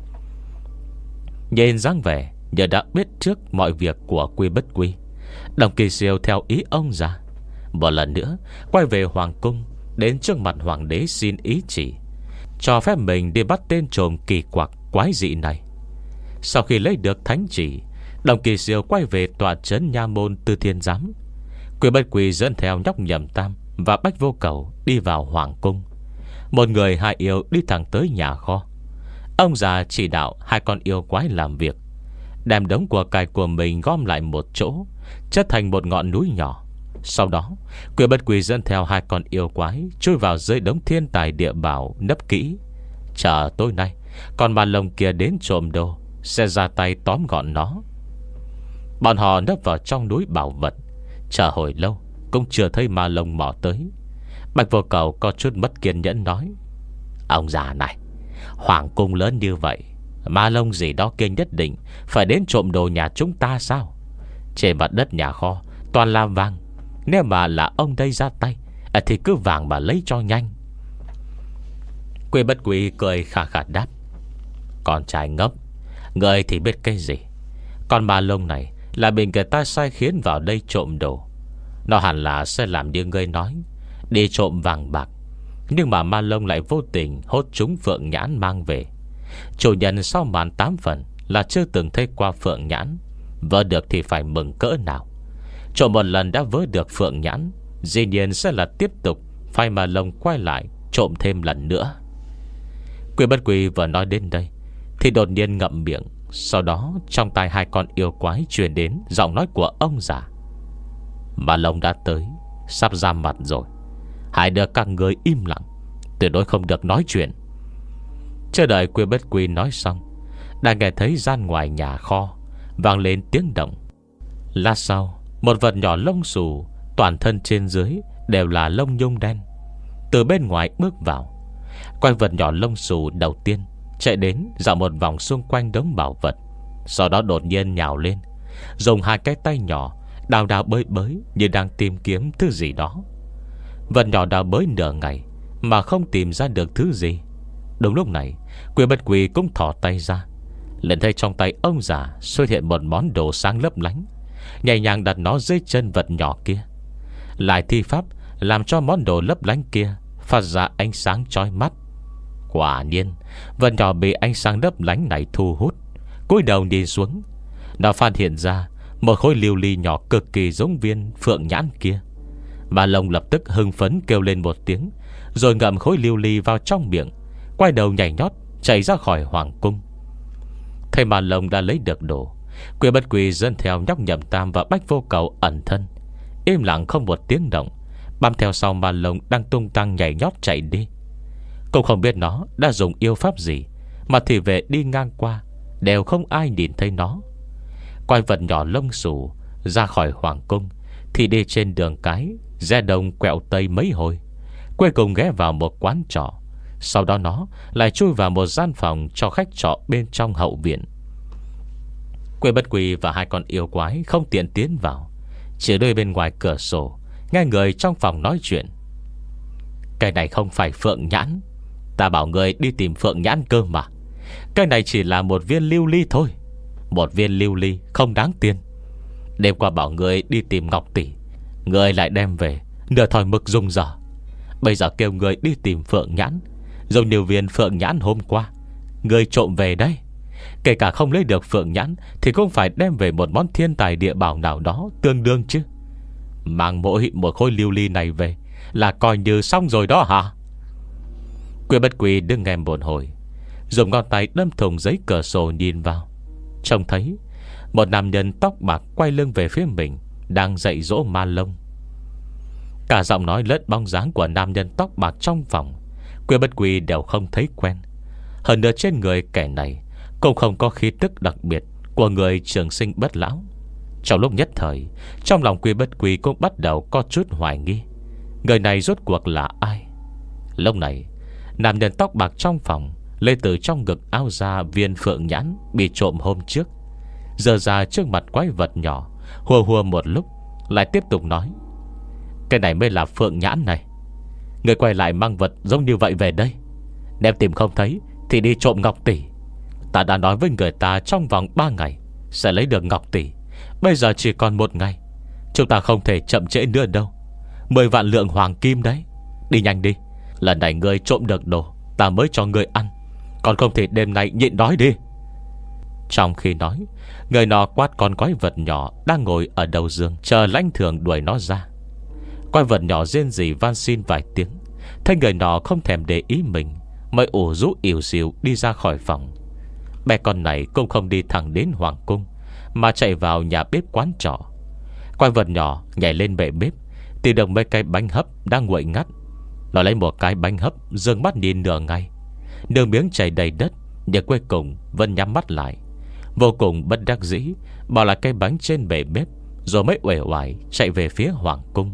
Nhìn dáng vẻ như đã biết trước mọi việc của Quy Bất Quy, Đồng Kỳ Siêu theo ý ông già, một lần nữa quay về hoàng cung, đến trước mặt hoàng đế xin ý chỉ, cho phép mình đi bắt tên trộm kỳ quặc quái dị này. Sau khi lấy được thánh chỉ, Đồng Kỳ Siêu quay về tòa trấn nha môn Tư Thiên Giám. Quy Bất Quy dẫn theo nhóc Nhậm Tam và Bách Vô Cầu đi vào hoàng cung. Một người hai yêu đi thẳng tới nhà kho. Ông già chỉ đạo hai con yêu quái làm việc, đem đống của cải của mình gom lại một chỗ, chất thành một ngọn núi nhỏ. Sau đó Quy Bất Quy dẫn theo hai con yêu quái chui vào dưới đống thiên tài địa bảo nấp kỹ, chờ tối nay con Ma Lông kia đến trộm đồ sẽ ra tay tóm gọn nó. Bọn họ nấp vào trong núi bảo vật, chờ hồi lâu cũng chưa thấy Ma Lông mò tới. Bạch Vô Cầu có chút mất kiên nhẫn nói. Ông già này, hoàng cung lớn như vậy, Ma Lông gì đó kia nhất định phải đến trộm đồ nhà chúng ta sao? Trên mặt đất nhà kho toàn là vàng, nếu mà là ông đây ra tay thì cứ vàng mà lấy cho nhanh. Quy Bất Quy cười khà khà đáp: Con trai ngốc, người thì biết cái gì. Con ma lông này là bị người ta sai khiến vào đây trộm đồ. Nó hẳn là sẽ làm như ngươi nói, đi trộm vàng bạc. Nhưng mà ma lông lại vô tình hốt trúng phượng nhãn mang về. Chủ nhân sau màn tám phần là chưa từng thấy qua phượng nhãn, vỡ được thì phải mừng cỡ nào. Trộm một lần đã vỡ được phượng nhãn, dĩ nhiên sẽ là tiếp tục phải ma lông quay lại trộm thêm lần nữa. Quy Bất Quy vừa nói đến đây thì đột nhiên ngậm miệng. Sau đó trong tai hai con yêu quái truyền đến giọng nói của ông già: Ma lông đã tới, sắp ra mặt rồi. Hai đứa các người im lặng, tuyệt đối không được nói chuyện. Chờ đợi Quy Bất Quy nói xong, đã nghe thấy gian ngoài nhà kho vang lên tiếng động. Lát sau, một vật nhỏ lông xù, toàn thân trên dưới đều là lông nhung đen, từ bên ngoài bước vào. Quái vật nhỏ lông xù đầu tiên chạy đến dạo một vòng xung quanh đống bảo vật, sau đó đột nhiên nhào lên, dùng hai cái tay nhỏ đào đào bới bới như đang tìm kiếm thứ gì đó. Vật nhỏ đào bới nửa ngày mà không tìm ra được thứ gì. Đúng lúc này, Quy Bất Quy cũng thò tay ra, liền thấy trong tay ông già xuất hiện một món đồ sáng lấp lánh, nhẹ nhàng đặt nó dưới chân vật nhỏ kia. Lại thi pháp làm cho món đồ lấp lánh kia phát ra ánh sáng chói mắt. Quả nhiên, vật nhỏ bị ánh sáng lấp lánh này thu hút, cúi đầu nhìn xuống. Nó phát hiện ra một khối lưu ly nhỏ cực kỳ giống viên phượng nhãn kia. Mà lông lập tức hưng phấn kêu lên một tiếng, rồi ngậm khối lưu ly vào trong miệng, quay đầu nhảy nhót chạy ra khỏi hoàng cung. Thấy mà lông đã lấy được đồ, Quy Bất Quy dẫn theo nhóc Nhậm Tam và Bách Vô Cầu ẩn thân, im lặng không một tiếng động, bám theo sau mà lông đang tung tăng nhảy nhót chạy đi. Cũng không biết nó đã dùng yêu pháp gì mà thị vệ đi ngang qua đều không ai nhìn thấy nó. Quái vật nhỏ lông xù ra khỏi hoàng cung thì đi trên đường cái, rẽ đông quẹo tây mấy hồi, cuối cùng ghé vào một quán trọ. Sau đó nó lại chui vào một gian phòng cho khách trọ bên trong hậu viện. Quy Bất Quy và hai con yêu quái không tiện tiến vào, chỉ đôi bên ngoài cửa sổ nghe người trong phòng nói chuyện. Cái này không phải phượng nhãn, ta bảo người đi tìm phượng nhãn cơ mà. Cái này chỉ là một viên lưu ly thôi, một viên lưu ly không đáng tiền. Đêm qua bảo người đi tìm ngọc tỷ, người lại đem về nửa thỏi mực dùng dở. Bây giờ kêu người đi tìm phượng nhãn, dùng nhiều viên phượng nhãn hôm qua người trộm về đây. Kể cả không lấy được phượng nhãn thì cũng phải đem về một món thiên tài địa bảo nào đó tương đương chứ. Mang mỗi một khối lưu ly này về là coi như xong rồi đó hả? Quy Bất Quy đứng nghe một hồi, dùng ngón tay đâm thùng giấy cửa sổ nhìn vào, trông thấy một nam nhân tóc bạc quay lưng về phía mình, đang dạy dỗ ma lông. Cả giọng nói lẫn bóng dáng của nam nhân tóc bạc trong phòng, Quy Bất Quy đều không thấy quen. Hơn nữa trên người kẻ này cũng không có khí tức đặc biệt của người trường sinh bất lão. Trong lúc nhất thời, trong lòng Quy Bất Quy cũng bắt đầu có chút hoài nghi, người này rốt cuộc là ai. Lúc này, nam nhân tóc bạc trong phòng lấy từ trong ngực áo ra viên phượng nhãn bị trộm hôm trước, giơ ra trước mặt quái vật nhỏ, hùa hùa một lúc, lại tiếp tục nói: Cái này mới là phượng nhãn này. Người quay lại mang vật giống như vậy về đây, nếu tìm không thấy thì đi trộm ngọc tỷ. Ta đã nói với người ta trong vòng ba ngày sẽ lấy được ngọc tỷ. Bây giờ chỉ còn một ngày, chúng ta không thể chậm trễ nữa đâu. Mười vạn lượng hoàng kim đấy. Đi nhanh đi, lần này người trộm được đồ ta mới cho người ăn, còn không thể đêm nay nhịn đói đi. Trong khi nói, người nọ quát con quái vật nhỏ đang ngồi ở đầu giường, chờ lãnh thường đuổi nó ra. Quái vật nhỏ rên rỉ van xin vài tiếng, thấy người nọ không thèm để ý mình, mới ủ rũ ỉu xìu đi ra khỏi phòng. Bé con này cũng không đi thẳng đến hoàng cung, mà chạy vào nhà bếp quán trọ. Quái vật nhỏ nhảy lên bệ bếp, tìm được mấy cái bánh hấp đang nguội ngắt. Nó lấy một cái bánh hấp, dương mắt nhìn nửa ngày, nước miếng chảy đầy đất, nhưng cuối cùng vẫn nhắm mắt lại, vô cùng bất đắc dĩ bỏ lại cái bánh trên bệ bếp, rồi mới uể oải chạy về phía hoàng cung.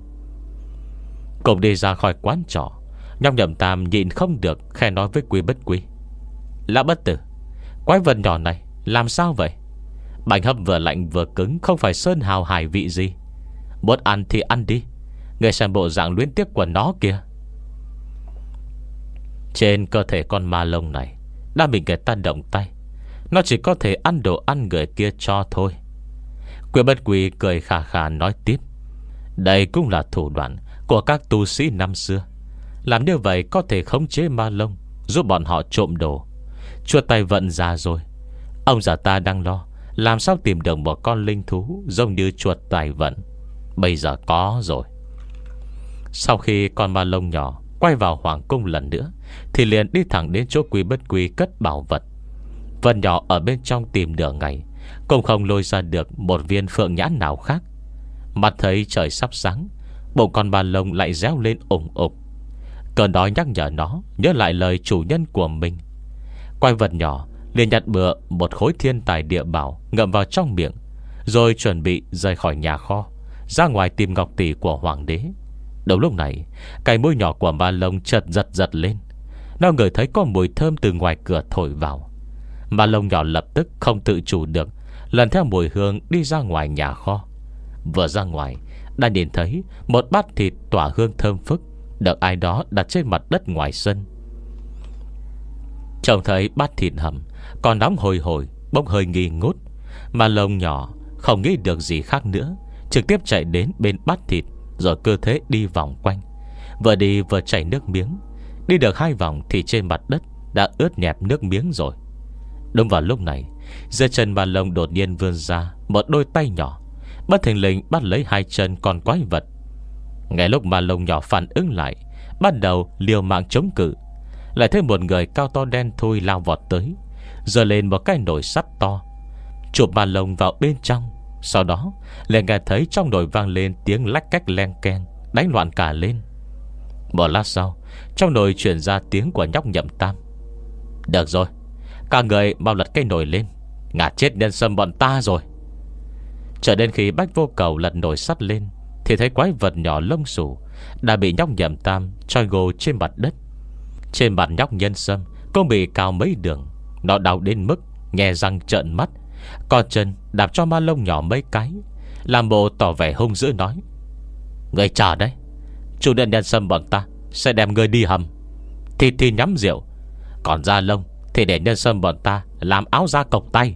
Cùng đi ra khỏi quán trọ, nhóc Nhậm Tam nhịn không được khẽ nói với Quy Bất Quy: Lão bất tử, quái vật nhỏ này làm sao vậy? Bánh hấp vừa lạnh vừa cứng, không phải sơn hào hải vị gì. Muốn ăn thì ăn đi, người xem bộ dạng luyến tiếc của nó kìa. Trên cơ thể con ma lông này đã bị người ta động tay, nó chỉ có thể ăn đồ ăn người kia cho thôi. Quyên Bất Quỳ cười khà khà nói tiếp: đây cũng là thủ đoạn của các tu sĩ năm xưa. Làm như vậy có thể khống chế ma lông, giúp bọn họ trộm đồ. Chuột tay vận ra rồi. Ông già ta đang lo làm sao tìm được một con linh thú giống như chuột tài vận. Bây giờ có rồi. Sau khi con ma lông nhỏ quay vào hoàng cung lần nữa, thì liền đi thẳng đến chỗ Quy Bất Quy cất bảo vật. Vân nhỏ ở bên trong tìm nửa ngày cũng không lôi ra được một viên phượng nhãn nào khác. Mặt thấy trời sắp sáng, bụng con ma lông lại réo lên ủng ục. Cơn đói nhắc nhở nó nhớ lại lời chủ nhân của mình. Quái vật nhỏ liền nhặt bừa một khối thiên tài địa bảo ngậm vào trong miệng, rồi chuẩn bị rời khỏi nhà kho, ra ngoài tìm ngọc tỷ của hoàng đế. Đầu lúc này, cái mũi nhỏ của ma lông chợt giật giật lên. Nó ngửi thấy có mùi thơm từ ngoài cửa thổi vào. Ma lông nhỏ lập tức không tự chủ được, lần theo mùi hương đi ra ngoài nhà kho. Vừa ra ngoài, đã nhìn thấy một bát thịt tỏa hương thơm phức được ai đó đặt trên mặt đất ngoài sân. Trông thấy bát thịt hầm còn nóng hồi hồi, bốc hơi nghi ngút, mà lông nhỏ không nghĩ được gì khác nữa, trực tiếp chạy đến bên bát thịt, rồi cơ thế đi vòng quanh. Vừa đi vừa chảy nước miếng. Đi được hai vòng thì trên mặt đất đã ướt nhẹp nước miếng rồi. Đúng vào lúc này, dưới chân ma lông đột nhiên vươn ra một đôi tay nhỏ, bất thình lình bắt lấy hai chân con quái vật. Ngay lúc ma lông nhỏ phản ứng lại, bắt đầu liều mạng chống cự, lại thấy một người cao to đen thui lao vọt tới, giơ lên một cái nồi sắt to, chụp ma lông vào bên trong. Sau đó lại nghe thấy trong nồi vang lên tiếng lách cách len keng, đánh loạn cả lên. Một lát sau, trong nồi truyền ra tiếng của nhóc Nhậm Tam: được rồi, cả người mau lật cái nồi lên, ngạt chết nhân sâm bọn ta rồi. Chờ đến khi Bách Vô Cầu lật nồi sắt lên, thì thấy quái vật nhỏ lông xù đã bị nhóc Nhậm Tam trôi gồ trên mặt đất. Trên mặt nhóc nhân sâm cũng bị cào mấy đường. Nó đau đến mức nhè răng trợn mắt, con chân đạp cho ma lông nhỏ mấy cái, làm bộ tỏ vẻ hung dữ nói: người chờ đấy, chủ nhân nhân sâm bọn ta sẽ đem người đi hầm. Thịt thì nhắm rượu, còn da lông thì để nhân sâm bọn ta làm áo da cộc tay.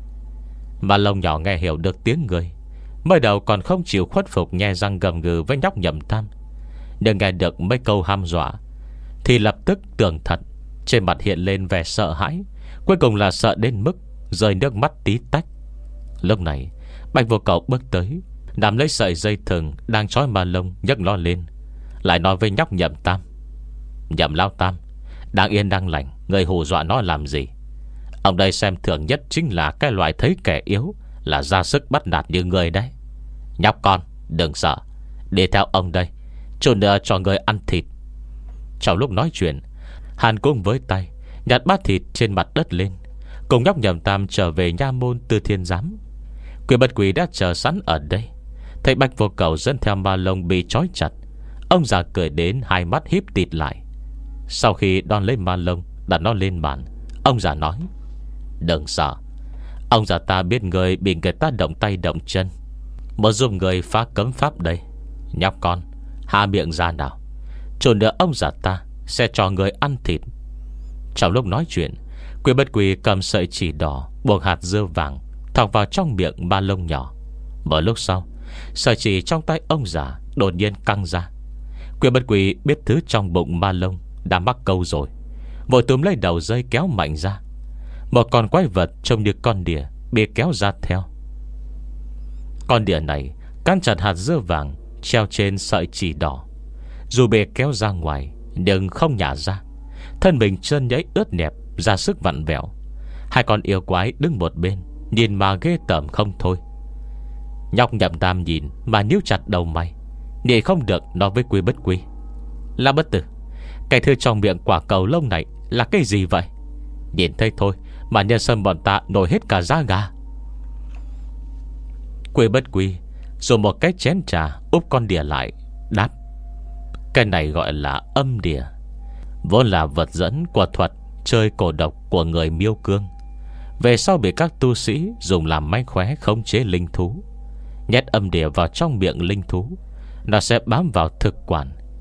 Ma lông nhỏ nghe hiểu được tiếng người, mới đầu còn không chịu khuất phục, nhe răng gầm gừ với nhóc Nhậm Tam. Nhưng nghe được mấy câu hăm dọa thì lập tức tưởng thật, trên mặt hiện lên vẻ sợ hãi, cuối cùng là sợ đến mức rơi nước mắt tí tách. Lúc này Bạch Vô Cầu bước tới, nắm lấy sợi dây thừng đang trói ma lông, nhấc nó lên, lại nói với nhóc Nhậm Tam: Nhậm Lão Tam, đang yên đang lành, người hù dọa nó làm gì? Ông đây xem thường nhất chính là cái loại thấy kẻ yếu là ra sức bắt nạt như người đấy. Nhóc con đừng sợ, đi theo ông đây, chút nữa cho người ăn thịt. Trong lúc nói chuyện, Hàn Cung với tay nhặt bát thịt trên mặt đất lên, cùng nhóc Nhậm Tam trở về nha môn Tư Thiên Giám. Quỷ Bất Quỷ đã chờ sẵn ở đây, thấy Bạch Vô Cầu dẫn theo ma lông bị trói chặt, ông già cười đến hai mắt híp tịt lại. Sau khi đón lấy ma lông, đặt nó lên bàn, ông già nói: đừng sợ, ông già ta biết người bị người ta động tay động chân, muốn giúp người phá cấm pháp đây. Nhóc con, hạ miệng ra nào, chút nữa ông già ta sẽ cho người ăn thịt. Trong lúc nói chuyện, Quỷ Bất Quỷ cầm sợi chỉ đỏ buộc hạt dưa vàng thọc vào trong miệng ma lông nhỏ. Một lúc sau, sợi chỉ trong tay ông già đột nhiên căng ra. Quỷ Bất Quỷ biết thứ trong bụng ma lông đã mắc câu rồi, vội túm lấy đầu dây kéo mạnh ra. Một con quái vật trông như con đỉa bị kéo ra theo. Con đỉa này cắn chặt hạt dưa vàng treo trên sợi chỉ đỏ, dù bị kéo ra ngoài nhưng không nhả ra, thân mình chân nhẫy ướt nhẹp, ra sức vặn vẹo. Hai con yêu quái đứng một bên, nhìn mà ghê tởm không thôi. Nhóc Nhậm Tam nhìn mà nhíu chặt đầu mày, nhị không được nói với Quy Bất Quy: là bất tử, cái thứ trong miệng quả cầu lông này là cái gì vậy? Nhìn thấy thôi mà nhân sâm bọn ta nổi hết cả da gà. Quy Bất Quy dùng một cái chén trà úp con đỉa lại, đáp: cái này gọi là âm đỉa, vốn là vật dẫn của thuật chơi cổ độc của người Miêu Cương, về sau bị các tu sĩ dùng làm mánh khóe khống chế linh thú. Nhét âm đỉa vào trong miệng linh thú, nó sẽ bám vào thực quản.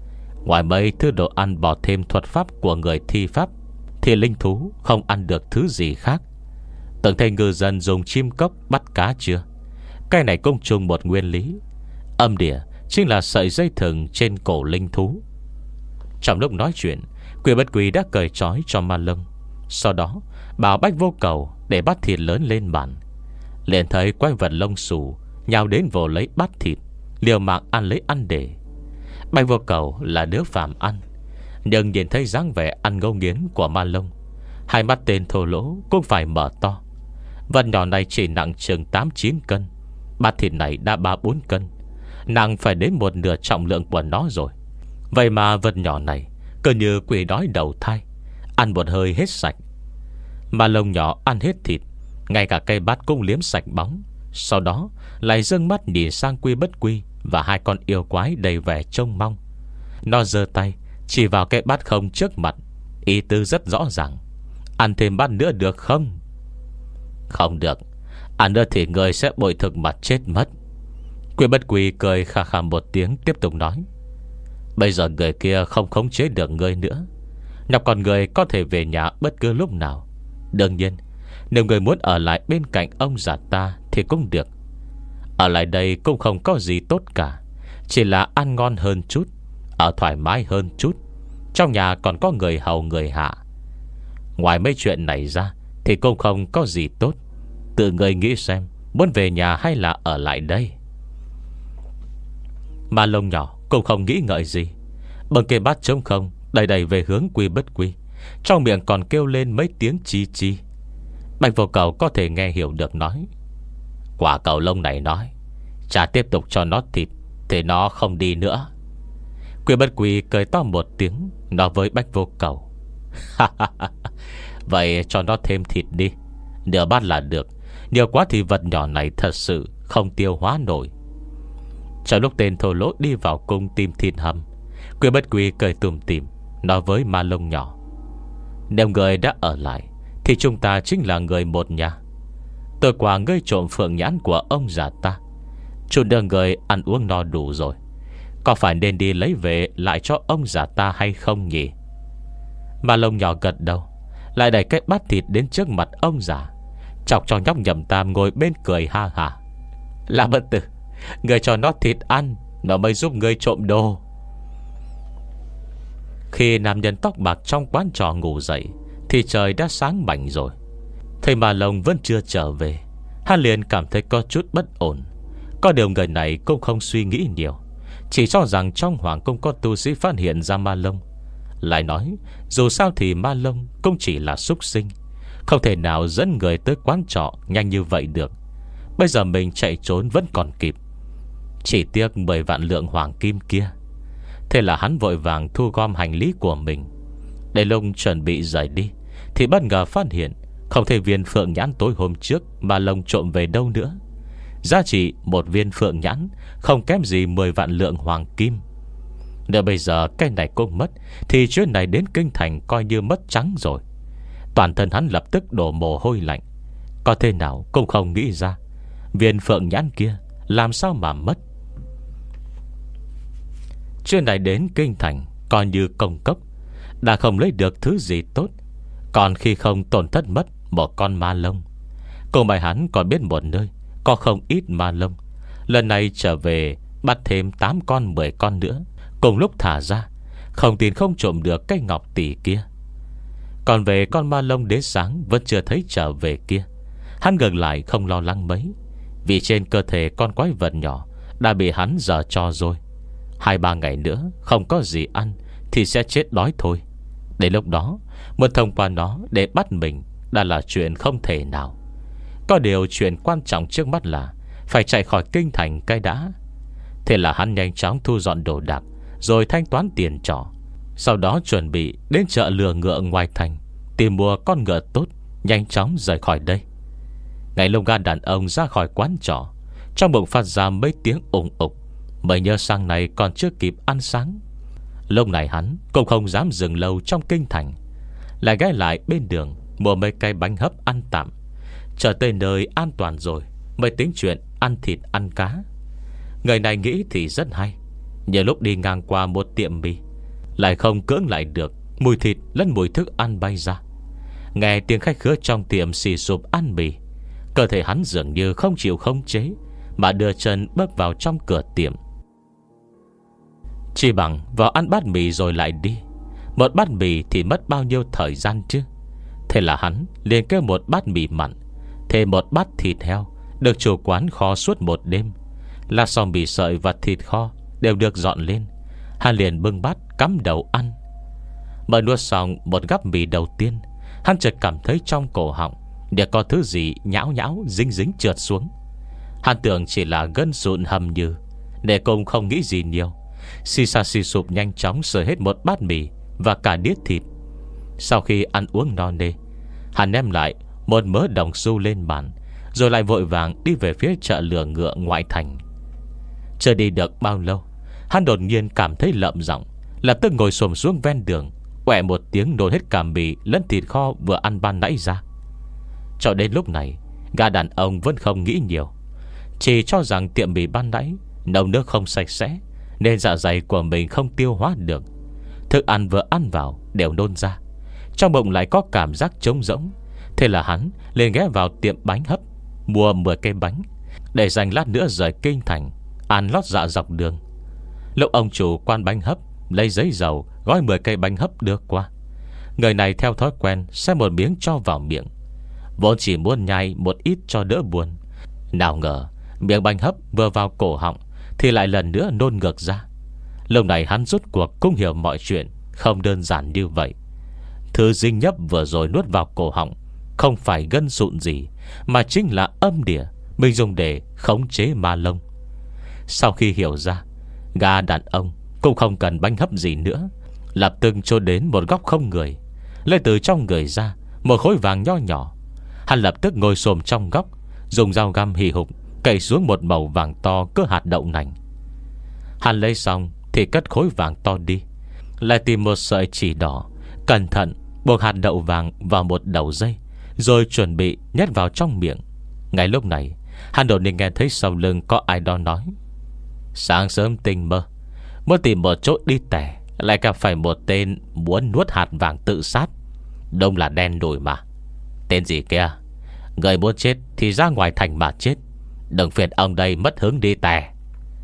Ngoài mấy thứ đồ ăn bỏ thêm thuật pháp của người thi pháp, thì linh thú không ăn được thứ gì khác. Từng thấy ngư dân dùng chim cốc bắt cá chưa? Cái này cũng chung một nguyên lý. Âm địa chính là sợi dây thừng trên cổ linh thú. Trong lúc nói chuyện, Quỷ Bất Quỷ đã cởi trói cho Ma Lông. Sau đó bảo Bách Vô Cầu để bát thịt lớn lên bàn. Liền thấy quái vật lông xù nhào đến vồ lấy bát thịt, liều mạng ăn lấy ăn để. Bách Vô Cầu là đứa phàm ăn, nhưng nhìn thấy dáng vẻ ăn ngấu nghiến của Ma Lông, hai mắt tên thô lỗ cũng phải mở to. Vật nhỏ này chỉ nặng chừng tám chín cân, bát thịt này đã ba bốn cân, nặng phải đến một nửa trọng lượng của nó rồi. Vậy mà vật nhỏ này cứ như quỷ đói đầu thai, ăn một hơi hết sạch. Ma Lông nhỏ ăn hết thịt, ngay cả cây bát cũng liếm sạch bóng. Sau đó lại dâng mắt nhìn sang Quy Bất Quy và hai con yêu quái đầy vẻ trông mong. Nó giơ tay chỉ vào cái bát không trước mặt, ý tư rất rõ ràng: ăn thêm bát nữa được không? Không được. Ăn nữa thì người sẽ bội thực mà chết mất. Quy Bất Quy cười khà khà một tiếng, tiếp tục nói: bây giờ người kia không khống chế được ngươi nữa, nhọc con người có thể về nhà bất cứ lúc nào. Đương nhiên, nếu người muốn ở lại bên cạnh ông già ta thì cũng được. Ở lại đây cũng không có gì tốt cả, chỉ là ăn ngon hơn chút, ở thoải mái hơn chút. Trong nhà còn có người hầu người hạ. Ngoài mấy chuyện này ra thì cũng không có gì tốt. Tự người nghĩ xem, muốn về nhà hay là ở lại đây? Ma Lông nhỏ cũng không nghĩ ngợi gì, bưng cây bát trống không đầy đầy về hướng Quy Bất Quy, trong miệng còn kêu lên mấy tiếng chi chi. Bạch Vô Cầu có thể nghe hiểu được, nói: quả cầu lông này nói, cha tiếp tục cho nó thịt thì nó không đi nữa. Quy Bất Quy cười to một tiếng, nói với Bạch Vô Cầu: vậy cho nó thêm thịt đi, nửa bát là được. Nhiều quá thì vật nhỏ này thật sự không tiêu hóa nổi. Trong lúc tên thô lỗ đi vào cung tìm thịt hầm, Quy Bất Quy cười tủm tỉm, nói với Ma Lông nhỏ: nếu người đã ở lại thì chúng ta chính là người một nhà. Tôi quả ngươi trộm phượng nhãn của ông già ta, chủ đưa người ăn uống no đủ rồi, có phải nên đi lấy về lại cho ông già ta hay không nhỉ? Ma Lông nhỏ gật đầu, lại đẩy cái bát thịt đến trước mặt ông già, chọc cho nhóc Nhậm Tam ngồi bên cười ha hả: là bất tử, người cho nó thịt ăn, nó mới giúp người trộm đồ. Khi nam nhân tóc bạc trong quán trò ngủ dậy thì trời đã sáng bảnh rồi. Thầy Ma Lông vẫn chưa trở về, hắn liền cảm thấy có chút bất ổn. Có điều người này cũng không suy nghĩ nhiều, chỉ cho rằng trong hoàng cung có tu sĩ phát hiện ra Ma Lông. Lại nói dù sao thì Ma Lông cũng chỉ là súc sinh, không thể nào dẫn người tới quán trọ nhanh như vậy được. Bây giờ mình chạy trốn vẫn còn kịp, chỉ tiếc mười vạn lượng hoàng kim kia. Thế là hắn vội vàng thu gom hành lý của mình. Để lúc chuẩn bị rời đi thì bất ngờ phát hiện không thể viên phượng nhãn tối hôm trước mà Lông trộm về đâu nữa. Giá trị một viên phượng nhãn không kém gì mười vạn lượng hoàng kim. Nếu bây giờ cái này cũng mất thì chuyến này đến kinh thành coi như mất trắng rồi. Toàn thân hắn lập tức đổ mồ hôi lạnh. Có thế nào cũng không nghĩ ra viên phượng nhãn kia làm sao mà mất. Chuyến này đến kinh thành coi như công cốc, đã không lấy được thứ gì tốt, còn khi không tổn thất mất một con ma lông. Cô mày hắn còn biết một nơi có không ít ma lông. Lần này trở về bắt thêm tám con mười con nữa, cùng lúc thả ra, không tin không trộm được cái ngọc tỷ kia. Còn về con ma lông đế sáng vẫn chưa thấy trở về kia, hắn ngược lại không lo lắng mấy, vì trên cơ thể con quái vật nhỏ đã bị hắn dở cho rồi. Hai ba ngày nữa không có gì ăn thì sẽ chết đói thôi. Đến lúc đó muốn thông qua nó để bắt mình đã là chuyện không thể nào. Có điều chuyện quan trọng trước mắt là phải chạy khỏi kinh thành cái đã. Thế là hắn nhanh chóng thu dọn đồ đạc, rồi thanh toán tiền trọ. Sau đó chuẩn bị đến chợ lừa ngựa ngoài thành, tìm mua con ngựa tốt, nhanh chóng rời khỏi đây. Ngày lông gan đàn ông ra khỏi quán trọ, trong bụng phát ra mấy tiếng ủng ục, mới nhớ sang này còn chưa kịp ăn sáng. Lúc này hắn cũng không dám dừng lâu trong kinh thành, lại ghé lại bên đường mua mấy cây bánh hấp ăn tạm. Chờ tới nơi an toàn rồi mới tính chuyện ăn thịt ăn cá. Người này nghĩ thì rất hay. Nhiều lúc đi ngang qua một tiệm mì, lại không cưỡng lại được mùi thịt lẫn mùi thức ăn bay ra. Nghe tiếng khách khứa trong tiệm xì sụp ăn mì, cơ thể hắn dường như không chịu khống chế, mà đưa chân bước vào trong cửa tiệm. Chỉ bằng vào ăn bát mì rồi lại đi. Một bát mì thì mất bao nhiêu thời gian chứ. Thế là hắn liền kêu một bát mì mặn, thêm một bát thịt heo được chủ quán kho suốt một đêm. Là xong mì sợi và thịt kho đều được dọn lên. Hắn liền bưng bát cắm đầu ăn. Mở nuốt xong một gắp mì đầu tiên, hắn chợt cảm thấy trong cổ họng để có thứ gì nhão nhão dính dính trượt xuống. Hắn tưởng chỉ là gân sụn hầm như, để cùng không nghĩ gì nhiều, xì xa xì sụp nhanh chóng sơi hết một bát mì và cả đĩa thịt. Sau khi ăn uống no nê, hắn ném lại một mớ đồng xu lên bàn, rồi lại vội vàng đi về phía chợ lừa ngựa ngoại thành. Chưa đi được bao lâu, hắn đột nhiên cảm thấy lợm giọng, lập tức ngồi xổm xuống ven đường, quẹ một tiếng nôn hết cả mì lẫn thịt kho vừa ăn ban nãy ra. Cho đến lúc này, gã đàn ông vẫn không nghĩ nhiều, chỉ cho rằng tiệm mì ban nãy nấu nước không sạch sẽ, nên dạ dày của mình không tiêu hóa được. Thức ăn vừa ăn vào đều nôn ra, trong bụng lại có cảm giác trống rỗng. Thế là hắn liền ghé vào tiệm bánh hấp, mua mười cây bánh, để dành lát nữa rời kinh thành ăn lót dạ dọc đường. Lúc ông chủ quan bánh hấp lấy giấy dầu gói mười cây bánh hấp đưa qua, người này theo thói quen xé một miếng cho vào miệng, vốn chỉ muốn nhai một ít cho đỡ buồn. Nào ngờ miếng bánh hấp vừa vào cổ họng thì lại lần nữa nôn ngược ra. Lúc này hắn rốt cuộc cũng hiểu mọi chuyện không đơn giản như vậy. Thứ dinh nhấp vừa rồi nuốt vào cổ họng không phải gân sụn gì, mà chính là âm đỉa mình dùng để khống chế ma lông. Sau khi hiểu ra, gã đàn ông cũng không cần bánh hấp gì nữa, lập tức trốn đến một góc không người, lấy từ trong người ra một khối vàng nho nhỏ. Hắn lập tức ngồi xổm trong góc, dùng dao găm hì hục cày xuống một mẩu vàng to cỡ hạt đậu nành. Hắn lấy xong thì cất khối vàng to đi, lại tìm một sợi chỉ đỏ, cẩn thận buộc hạt đậu vàng vào một đầu dây, rồi chuẩn bị nhét vào trong miệng. Ngay lúc này, hắn đột nhiên nghe thấy sau lưng có ai đó nói: sáng sớm tinh mơ, muốn tìm một chỗ đi tẻ, lại gặp phải một tên muốn nuốt hạt vàng tự sát. Đông là đen đủi mà. Tên gì kia? Người muốn chết thì ra ngoài thành mà chết, đừng phiền ông đây mất hứng đi tè.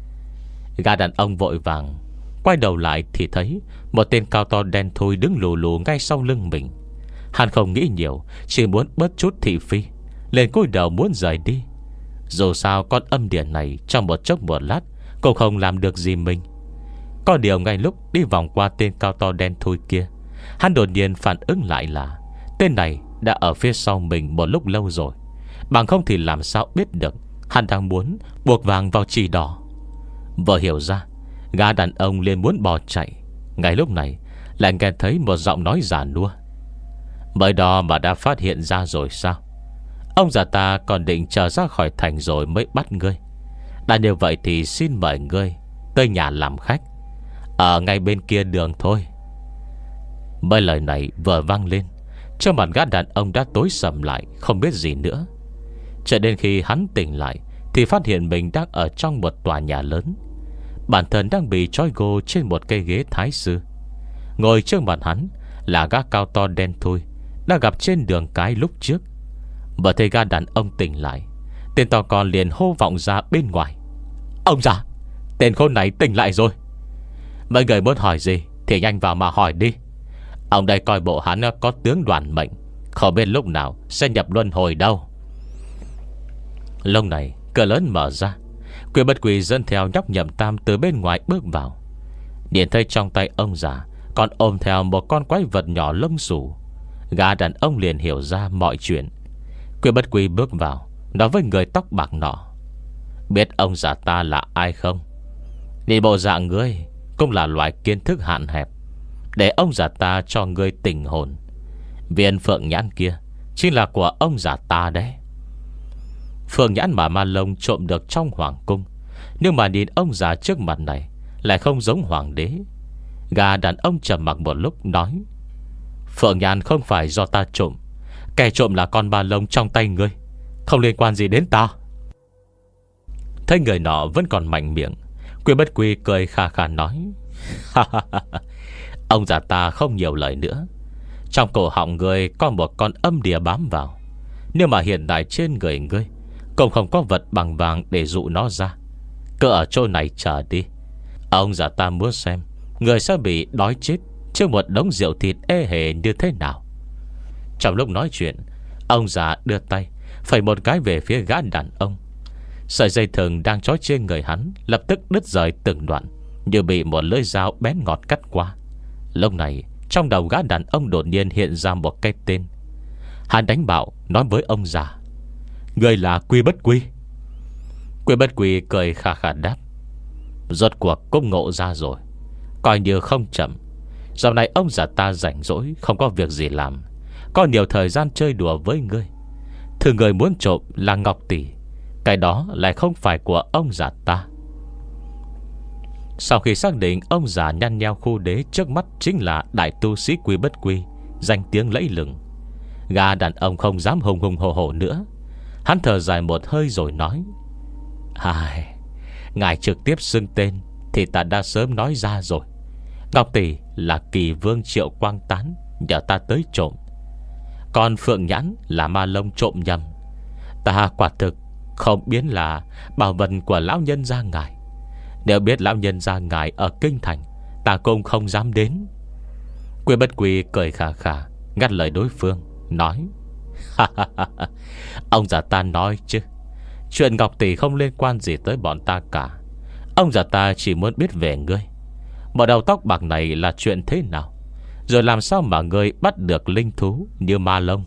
Gã đàn ông vội vàng quay đầu lại thì thấy một tên cao to đen thui đứng lù lù ngay sau lưng mình. Hắn không nghĩ nhiều, chỉ muốn bớt chút thị phi, lên cúi đầu muốn rời đi. Dù sao con âm điển này trong một chốc một lát cũng không làm được gì mình. Có điều ngay lúc đi vòng qua tên cao to đen thui kia, hắn đột nhiên phản ứng lại là tên này đã ở phía sau mình một lúc lâu rồi, bằng không thì làm sao biết được hắn đang muốn buộc vàng vào chỉ đỏ. Vừa hiểu ra, gã đàn ông liền muốn bỏ chạy. Ngay lúc này lại nghe thấy một giọng nói già nua: mới đó mà đã phát hiện ra rồi sao? Ông già ta còn định chờ ra khỏi thành rồi mới bắt ngươi. Đã như vậy thì xin mời ngươi tới nhà làm khách, ở ngay bên kia đường thôi. Mấy lời này vừa vang lên, trước mặt gã đàn ông đã tối sầm lại, không biết gì nữa. Cho đến khi hắn tỉnh lại thì phát hiện mình đang ở trong một tòa nhà lớn. Bản thân đang bị trói gô trên một cây ghế thái sư. Ngồi trước mặt hắn là gã cao to đen thui đã gặp trên đường cái lúc trước. Vừa thấy gã đàn ông tỉnh lại, tên to con liền hô vọng ra bên ngoài: ông già, tên khốn này tỉnh lại rồi. Mấy người muốn hỏi gì thì nhanh vào mà hỏi đi. Ông đây coi bộ hắn có tướng đoàn mệnh, không biết lúc nào sẽ nhập luân hồi đâu. Lúc này cửa lớn mở ra, Quyền Bất Quỳ dẫn theo nhóc Nhậm Tam từ bên ngoài bước vào. Nhìn thấy trong tay ông già còn ôm theo một con quái vật nhỏ lông xù, gã đàn ông liền hiểu ra mọi chuyện. Quyền Bất Quỳ bước vào, nói với người tóc bạc nọ: biết ông già ta là ai không? Nhìn bộ dạng ngươi cũng là loại kiến thức hạn hẹp, để ông già ta cho ngươi tỉnh hồn. Viên phượng nhãn kia chính là của ông già ta đấy. Phượng nhãn mà Ma Long trộm được trong hoàng cung, nhưng mà nhìn ông già trước mặt này lại không giống hoàng đế. Gã đàn ông trầm mặc một lúc nói: phượng nhãn không phải do ta trộm, kẻ trộm là con Ma Long trong tay ngươi, không liên quan gì đến ta. Thấy người nọ vẫn còn mạnh miệng, Quyền Bất Quỳ cười khà khà nói: Ông già ta không nhiều lời nữa. Trong cổ họng ngươi có một con âm đỉa bám vào. Nếu mà hiện tại trên người ngươi cũng không có vật bằng vàng để dụ nó ra, cứ ở chỗ này chờ đi. Ông già ta muốn xem người sẽ bị đói chết trước một đống rượu thịt ê hề như thế nào. Trong lúc nói chuyện, ông già đưa tay phẩy một cái về phía gã đàn ông. Sợi dây thừng đang trói trên người hắn lập tức đứt rời từng đoạn, như bị một lưỡi dao bén ngọt cắt qua. Lúc này trong đầu gã đàn ông đột nhiên hiện ra một cái tên. Hắn đánh bạo nói với ông già: người là Quy Bất Quy. Quy Bất Quy cười khà khà đáp: rốt cuộc cũng ngộ ra rồi. Coi như không chậm. Dạo này ông già ta rảnh rỗi, không có việc gì làm, có nhiều thời gian chơi đùa với ngươi. Thứ người muốn trộm là ngọc tỷ, cái đó lại không phải của ông già ta. Sau khi xác định ông già nhăn nheo khu đế trước mắt chính là đại tu sĩ Quy Bất Quy, danh tiếng lẫy lừng, gã đàn ông không dám hùng hùng hổ hổ nữa. Hắn thở dài một hơi rồi nói: Ai, ngài trực tiếp xưng tên thì ta đã sớm nói ra rồi. Ngọc tỷ là Kỳ Vương Triệu Quang Tán nhờ ta tới trộm, còn Phượng Nhãn là Ma Lông trộm nhầm. Ta quả thực không biết là bảo vật của lão nhân gia ngài. Nếu biết lão nhân gia ngài ở kinh thành, ta cũng không dám đến. Quy Bất Quy cười khà khà ngắt lời đối phương, nói: ông già ta nói chứ, chuyện ngọc tỷ không liên quan gì tới bọn ta cả. Ông già ta chỉ muốn biết về ngươi. Một đầu tóc bạc này là chuyện thế nào, rồi làm sao mà ngươi bắt được linh thú như Ma Lông.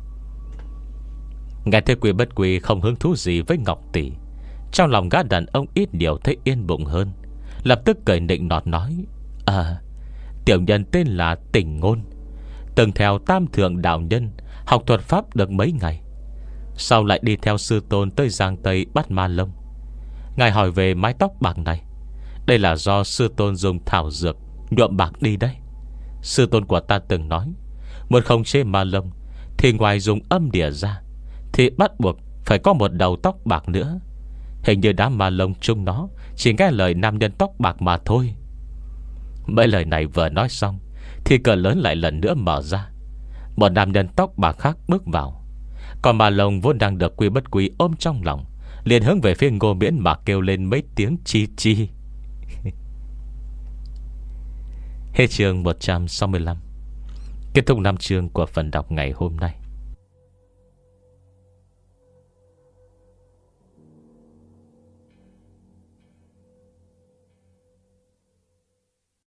Nghe thấy Quy Bất Quy không hứng thú gì với ngọc tỷ, trong lòng gã đàn ông ít điều thấy yên bụng hơn. Lập tức cười nịnh nọt nói: À, tiểu nhân tên là Tình Ngôn, từng theo Tam Thượng đạo nhân học thuật pháp được mấy ngày, sau lại đi theo sư tôn tới Giang Tây bắt Ma Lông. Ngài hỏi về mái tóc bạc này, đây là do sư tôn dùng thảo dược nhuộm bạc đi đấy. Sư tôn của ta từng nói, muốn khống chế Ma Lông thì ngoài dùng âm đỉa ra, thì bắt buộc phải có một đầu tóc bạc nữa. Hình như đám Ma Lông chung nó chỉ nghe lời nam nhân tóc bạc mà thôi. Mấy lời này vừa nói xong thì cửa lớn lại lần nữa mở ra. Một nam nhân tóc bạc khác bước vào. Còn Ma Lông vốn đang được Quy Bất Quy ôm trong lòng, liền hướng về phía Ngô Miễn mà kêu lên mấy tiếng chi chi. Hết chương một trăm sáu mươi lăm. Kết thúc năm chương của phần đọc ngày hôm nay.